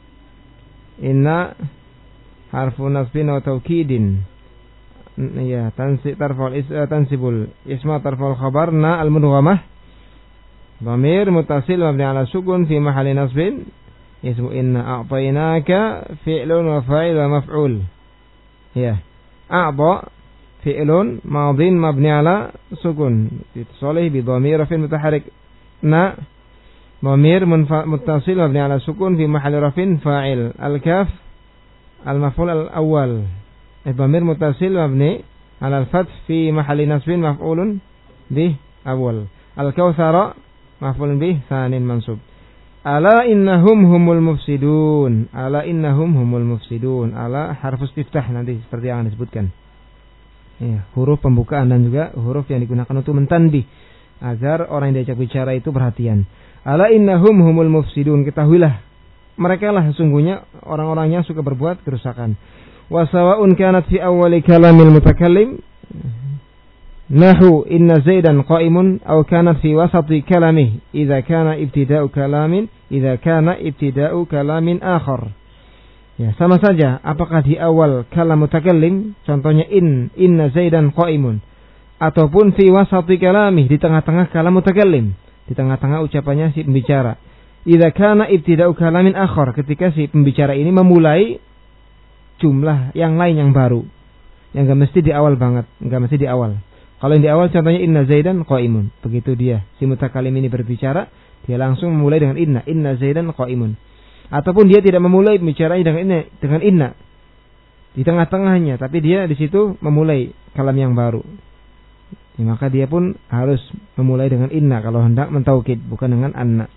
inna harfu nasbin wa taukidin. Ya, tansib tarful is tansibul isma tarful khabar na al mudghamah. Dhamir muttasil mabni ala sukun fi mahalli nasbin. Ismu inna a'tainaka fi'lun wa fa'il wa maf'ul. Ya. A'ta fi'lun madin mabni ala sukun ittisalih bi dhamir rafin mutaharrik. Na dhamir muttasil mabni ala sukun fi mahalli rafin fa'il. Al-kaf al-maf'ul al-awwal. Dhamir muttasil mabni ala al-fath fi mahalli nasbin maf'ulun bih awwal. Al-kautsara maf'ulun bih tsanin mansub. Ala innahum humul mufsidun. Ala innahum humul mufsidun. Ala harfu istiftah nanti seperti yang disebutkan. Ya, huruf pembukaan dan juga huruf yang digunakan untuk mentanbih agar orang yang diajak bicara itu perhatian. Ala innahum humul mufsidun. Ketahuilah, mereka lah sesungguhnya orang-orang yang suka berbuat kerusakan. Wa sawa'un kanat fi awwali kalamil mutakallim nahu inna zaidan qa'imun aw kanat fi wasati kalamihi idza kana ibtida'u kalamin idza kana ibtida'u kalamin akhar. Ya, sama saja apakah di awal kalam mutakallim, contohnya in inna zaidan qa'imun, ataupun fi wasati kalamihi, di tengah-tengah kalam mutakallim, di tengah-tengah ucapannya si pembicara. Idza kana ibtida'u kalamin akhar, ketika si pembicara ini memulai jumlah yang lain yang baru, yang enggak mesti di awal banget, enggak mesti di awal. Kalau yang di awal contohnya inna zaidan qa'imun, begitu dia si mutakallim ini berbicara, dia langsung memulai dengan inna, inna zaidan qa'imun. Ataupun dia tidak memulai bicaranya dengan inna, dengan inna di tengah-tengahnya, tapi dia di situ memulai kalam yang baru. Ya, maka dia pun harus memulai dengan inna kalau hendak mentaukid, bukan dengan anna.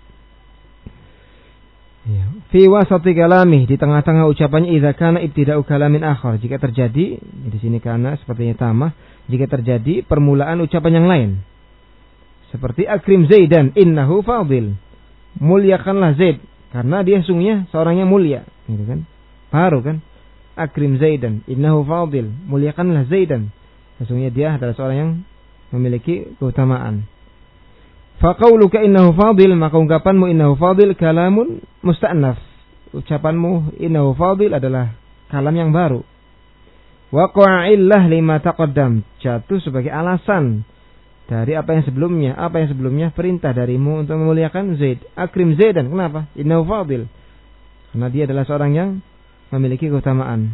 Ya. Fi wasati kalami, di tengah-tengah ucapannya idza kana ibtida'u kalamin akhar, jika terjadi di sini kana sepertinya tamah, jika terjadi permulaan ucapan yang lain. Seperti akrim zaidan innahu fadil. Muliakanlah Zaid karena dia sungguhnya seorang yang mulia, gitu kan? Baru kan? Akrim zaidan innahu fadil. Muliakanlah Zaidan Sesungguhnya dia adalah seorang yang memiliki keutamaan. Faqauluka innahu fadil, maka ungkapanmu innahu fadil kalamun musta'naf. Ucapanmu innahu fadil adalah kalam yang baru. Waqa'a illah lima taqaddam, jatuh sebagai alasan dari apa yang sebelumnya. Apa yang sebelumnya? Perintah darimu untuk memuliakan Zaid. Akrim Zaidan. Kenapa? Innahu fadil. Karena dia adalah seorang yang memiliki keutamaan.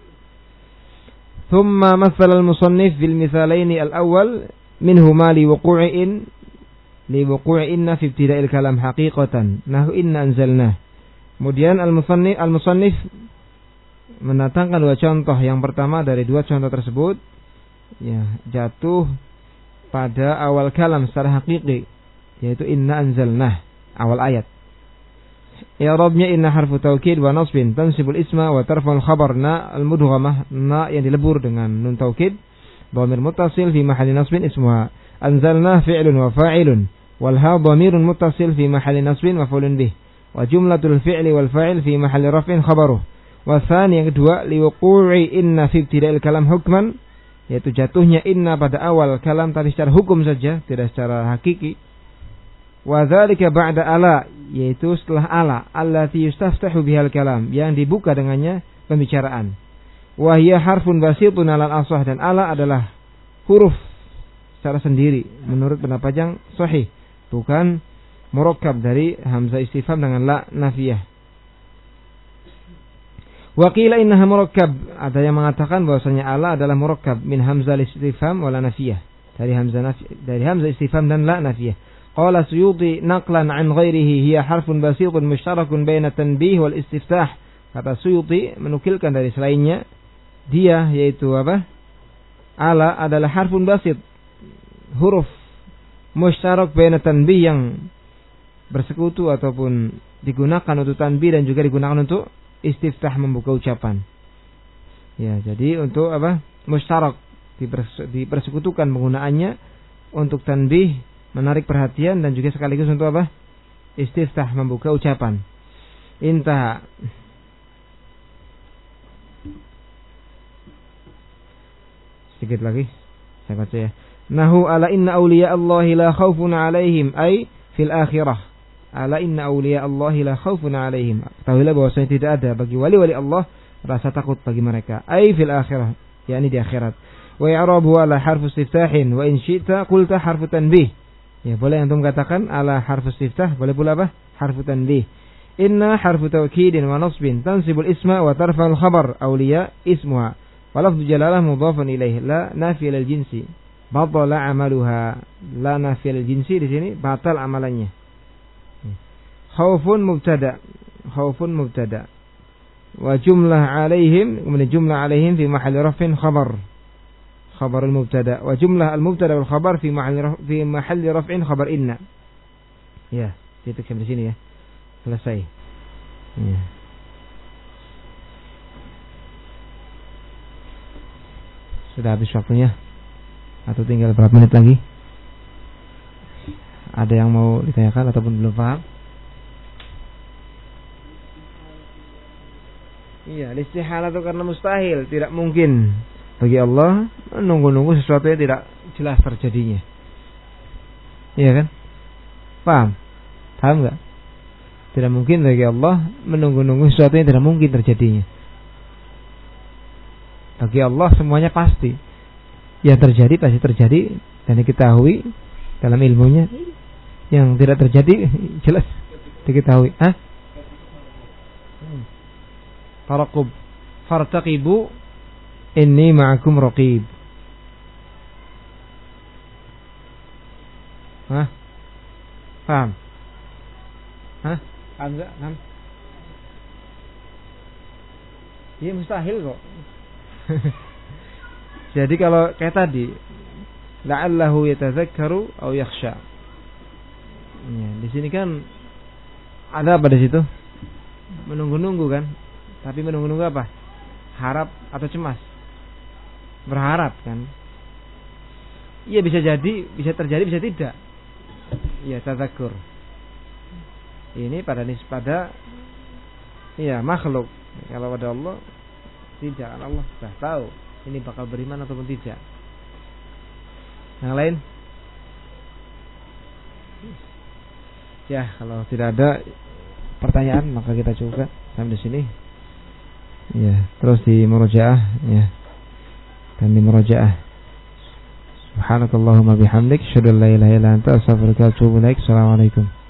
Thumma mathala al-musannif bil mithalaini al-awwal minhuma li wuqu'in li wuqu'inna fi ibtida'il kalam haqiqatan. Nahu inna anzalna. Kemudian al-musannif al-musannif mendatangkan dua contoh. Yang pertama dari dua contoh tersebut ya jatuh pada awal kalam secara hakiki, yaitu inna anzalna, awal ayat. I'rabnya inna harfu taukid wa nasbin tansibul isma wa tarfa'ul khabar. Na al-mudghamah, na yang dilebur dengan nun taukid, dhamir muttasil fi mahalli nasbin ismuha. Anzalna fi'lun wa fa'ilun wal ha dhamirun muttasil fi mahalli nasbin maf'ulun bih. Wa jumlatul fi'li wal fa'il fi mahalli raf'in khabaruh. Wa tsani, yang kedua, liwuqu'i inna fi ibtida'il kalam hukman, yaitu jatuhnya inna pada awal kalam tapi secara hukum saja, tidak secara hakiki. Wa dzalika ba'da ala, yaitu setelah ala, allati yustaftahu bihal kalam, yang dibuka dengannya pembicaraan. Wa hiya harfun basitun alal asah, dan ala adalah huruf secara sendiri menurut pendapat yang sahih, bukan murakkab dari hamzah istifham dengan la nafiyah. Wa qila innaha murakkab, ada yang mengatakan bahwasanya ala adalah murakkab min hamzah istifham wala nafiyah, dari hamzah nafi, dari hamzah istifham dan la nafiyah. Qala Suyuti naqlan an ghairihi hiya harfun basitun mushtarakun baina tanbih wal istiftah. Kata Suyuti menukilkan dari selainnya, dia yaitu apa? Ala adalah harfun basit, huruf mushtarak baina tanbih, yang bersekutu ataupun digunakan untuk tanbih dan juga digunakan untuk istiftah, membuka ucapan. Ya, jadi untuk apa? Mustarak, dipersekutukan penggunaannya untuk tanbih, menarik perhatian, dan juga sekaligus untuk apa? Istiftah, membuka ucapan. Intah. Sedikit lagi saya baca ya. Nahu ala inna awliya Allahi la khawfun alaihim, ay fil akhirah. Ala inna awliya Allahi la khawfun alaihim. Ketahuilah bahwasanya tidak ada bagi wali-wali Allah rasa takut bagi mereka. Ay fil akhirah, yakni di akhirat. Wa i'rabu ala harfu istiftahin wa in syi'ta qulta harfu tanbih. Ya, boleh antum katakan ala harfu istiftah, boleh pula apa? Harfu tanbih. Inna harfu taukidin wa nasbin tansibul isma wa tarfa'ul khabar awliya ismuha. Wa lafdhu jalalah mudhafun ilaih, la nafi lil jinsi. Batala amaluha. La nafi lil jinsi di sini batal amalannya. Khaufun mubtada, khaufun mubtada. Wa jumlah alaihim, kemudian jumlah alaihim fi mahalli raf'in khabar, khabarul mubtada. Wa jumlah al mubtada wal khabar fi mahalli fi mahalli raf'in khabar inna. Ya, titik sampai sini ya. Selesai. Ya. Sudah habis waktunya atau tinggal berapa menit lagi? Ada yang mau ditanyakan ataupun belum paham? Iya, istihalah itu karena mustahil, tidak mungkin bagi Allah menunggu-nunggu sesuatu yang tidak jelas terjadinya. Iya kan? Paham? Paham enggak? Tidak mungkin bagi Allah menunggu-nunggu sesuatu yang tidak mungkin terjadinya. Bagi Allah semuanya pasti. Yang terjadi pasti terjadi dan diketahui dalam ilmunya. Yang tidak terjadi jelas diketahui. Hah? Faraqub fartaqibu inni ma'akum raqib. Hah? Paham? Hah? Paham enggak? Paham? Iya, mustahil kok. Jadi kalau kayak tadi, la'allahu yatadzakkaru aw yakhsha. Ya, di sini kan ada apa di situ? Menunggu-nunggu kan? Tapi menunggu-nunggu apa? Harap atau cemas? Berharap kan? Iya, bisa jadi, bisa terjadi, bisa tidak. Iya, tadzakkur. Ini pada nis pada iya makhluk. Kalau pada Allah tidak, Allah sudah tahu ini bakal beriman ataupun tidak. Yang lain? Ya, kalau tidak ada pertanyaan maka kita cukup sampai di sini. Ya, terus di murojaah ya. Dan di murojaah. Subhanakallahumma bihamdik, asyhadu an la ilaha illa anta, astaghfiruka wa atubu ilaik. Assalamualaikum.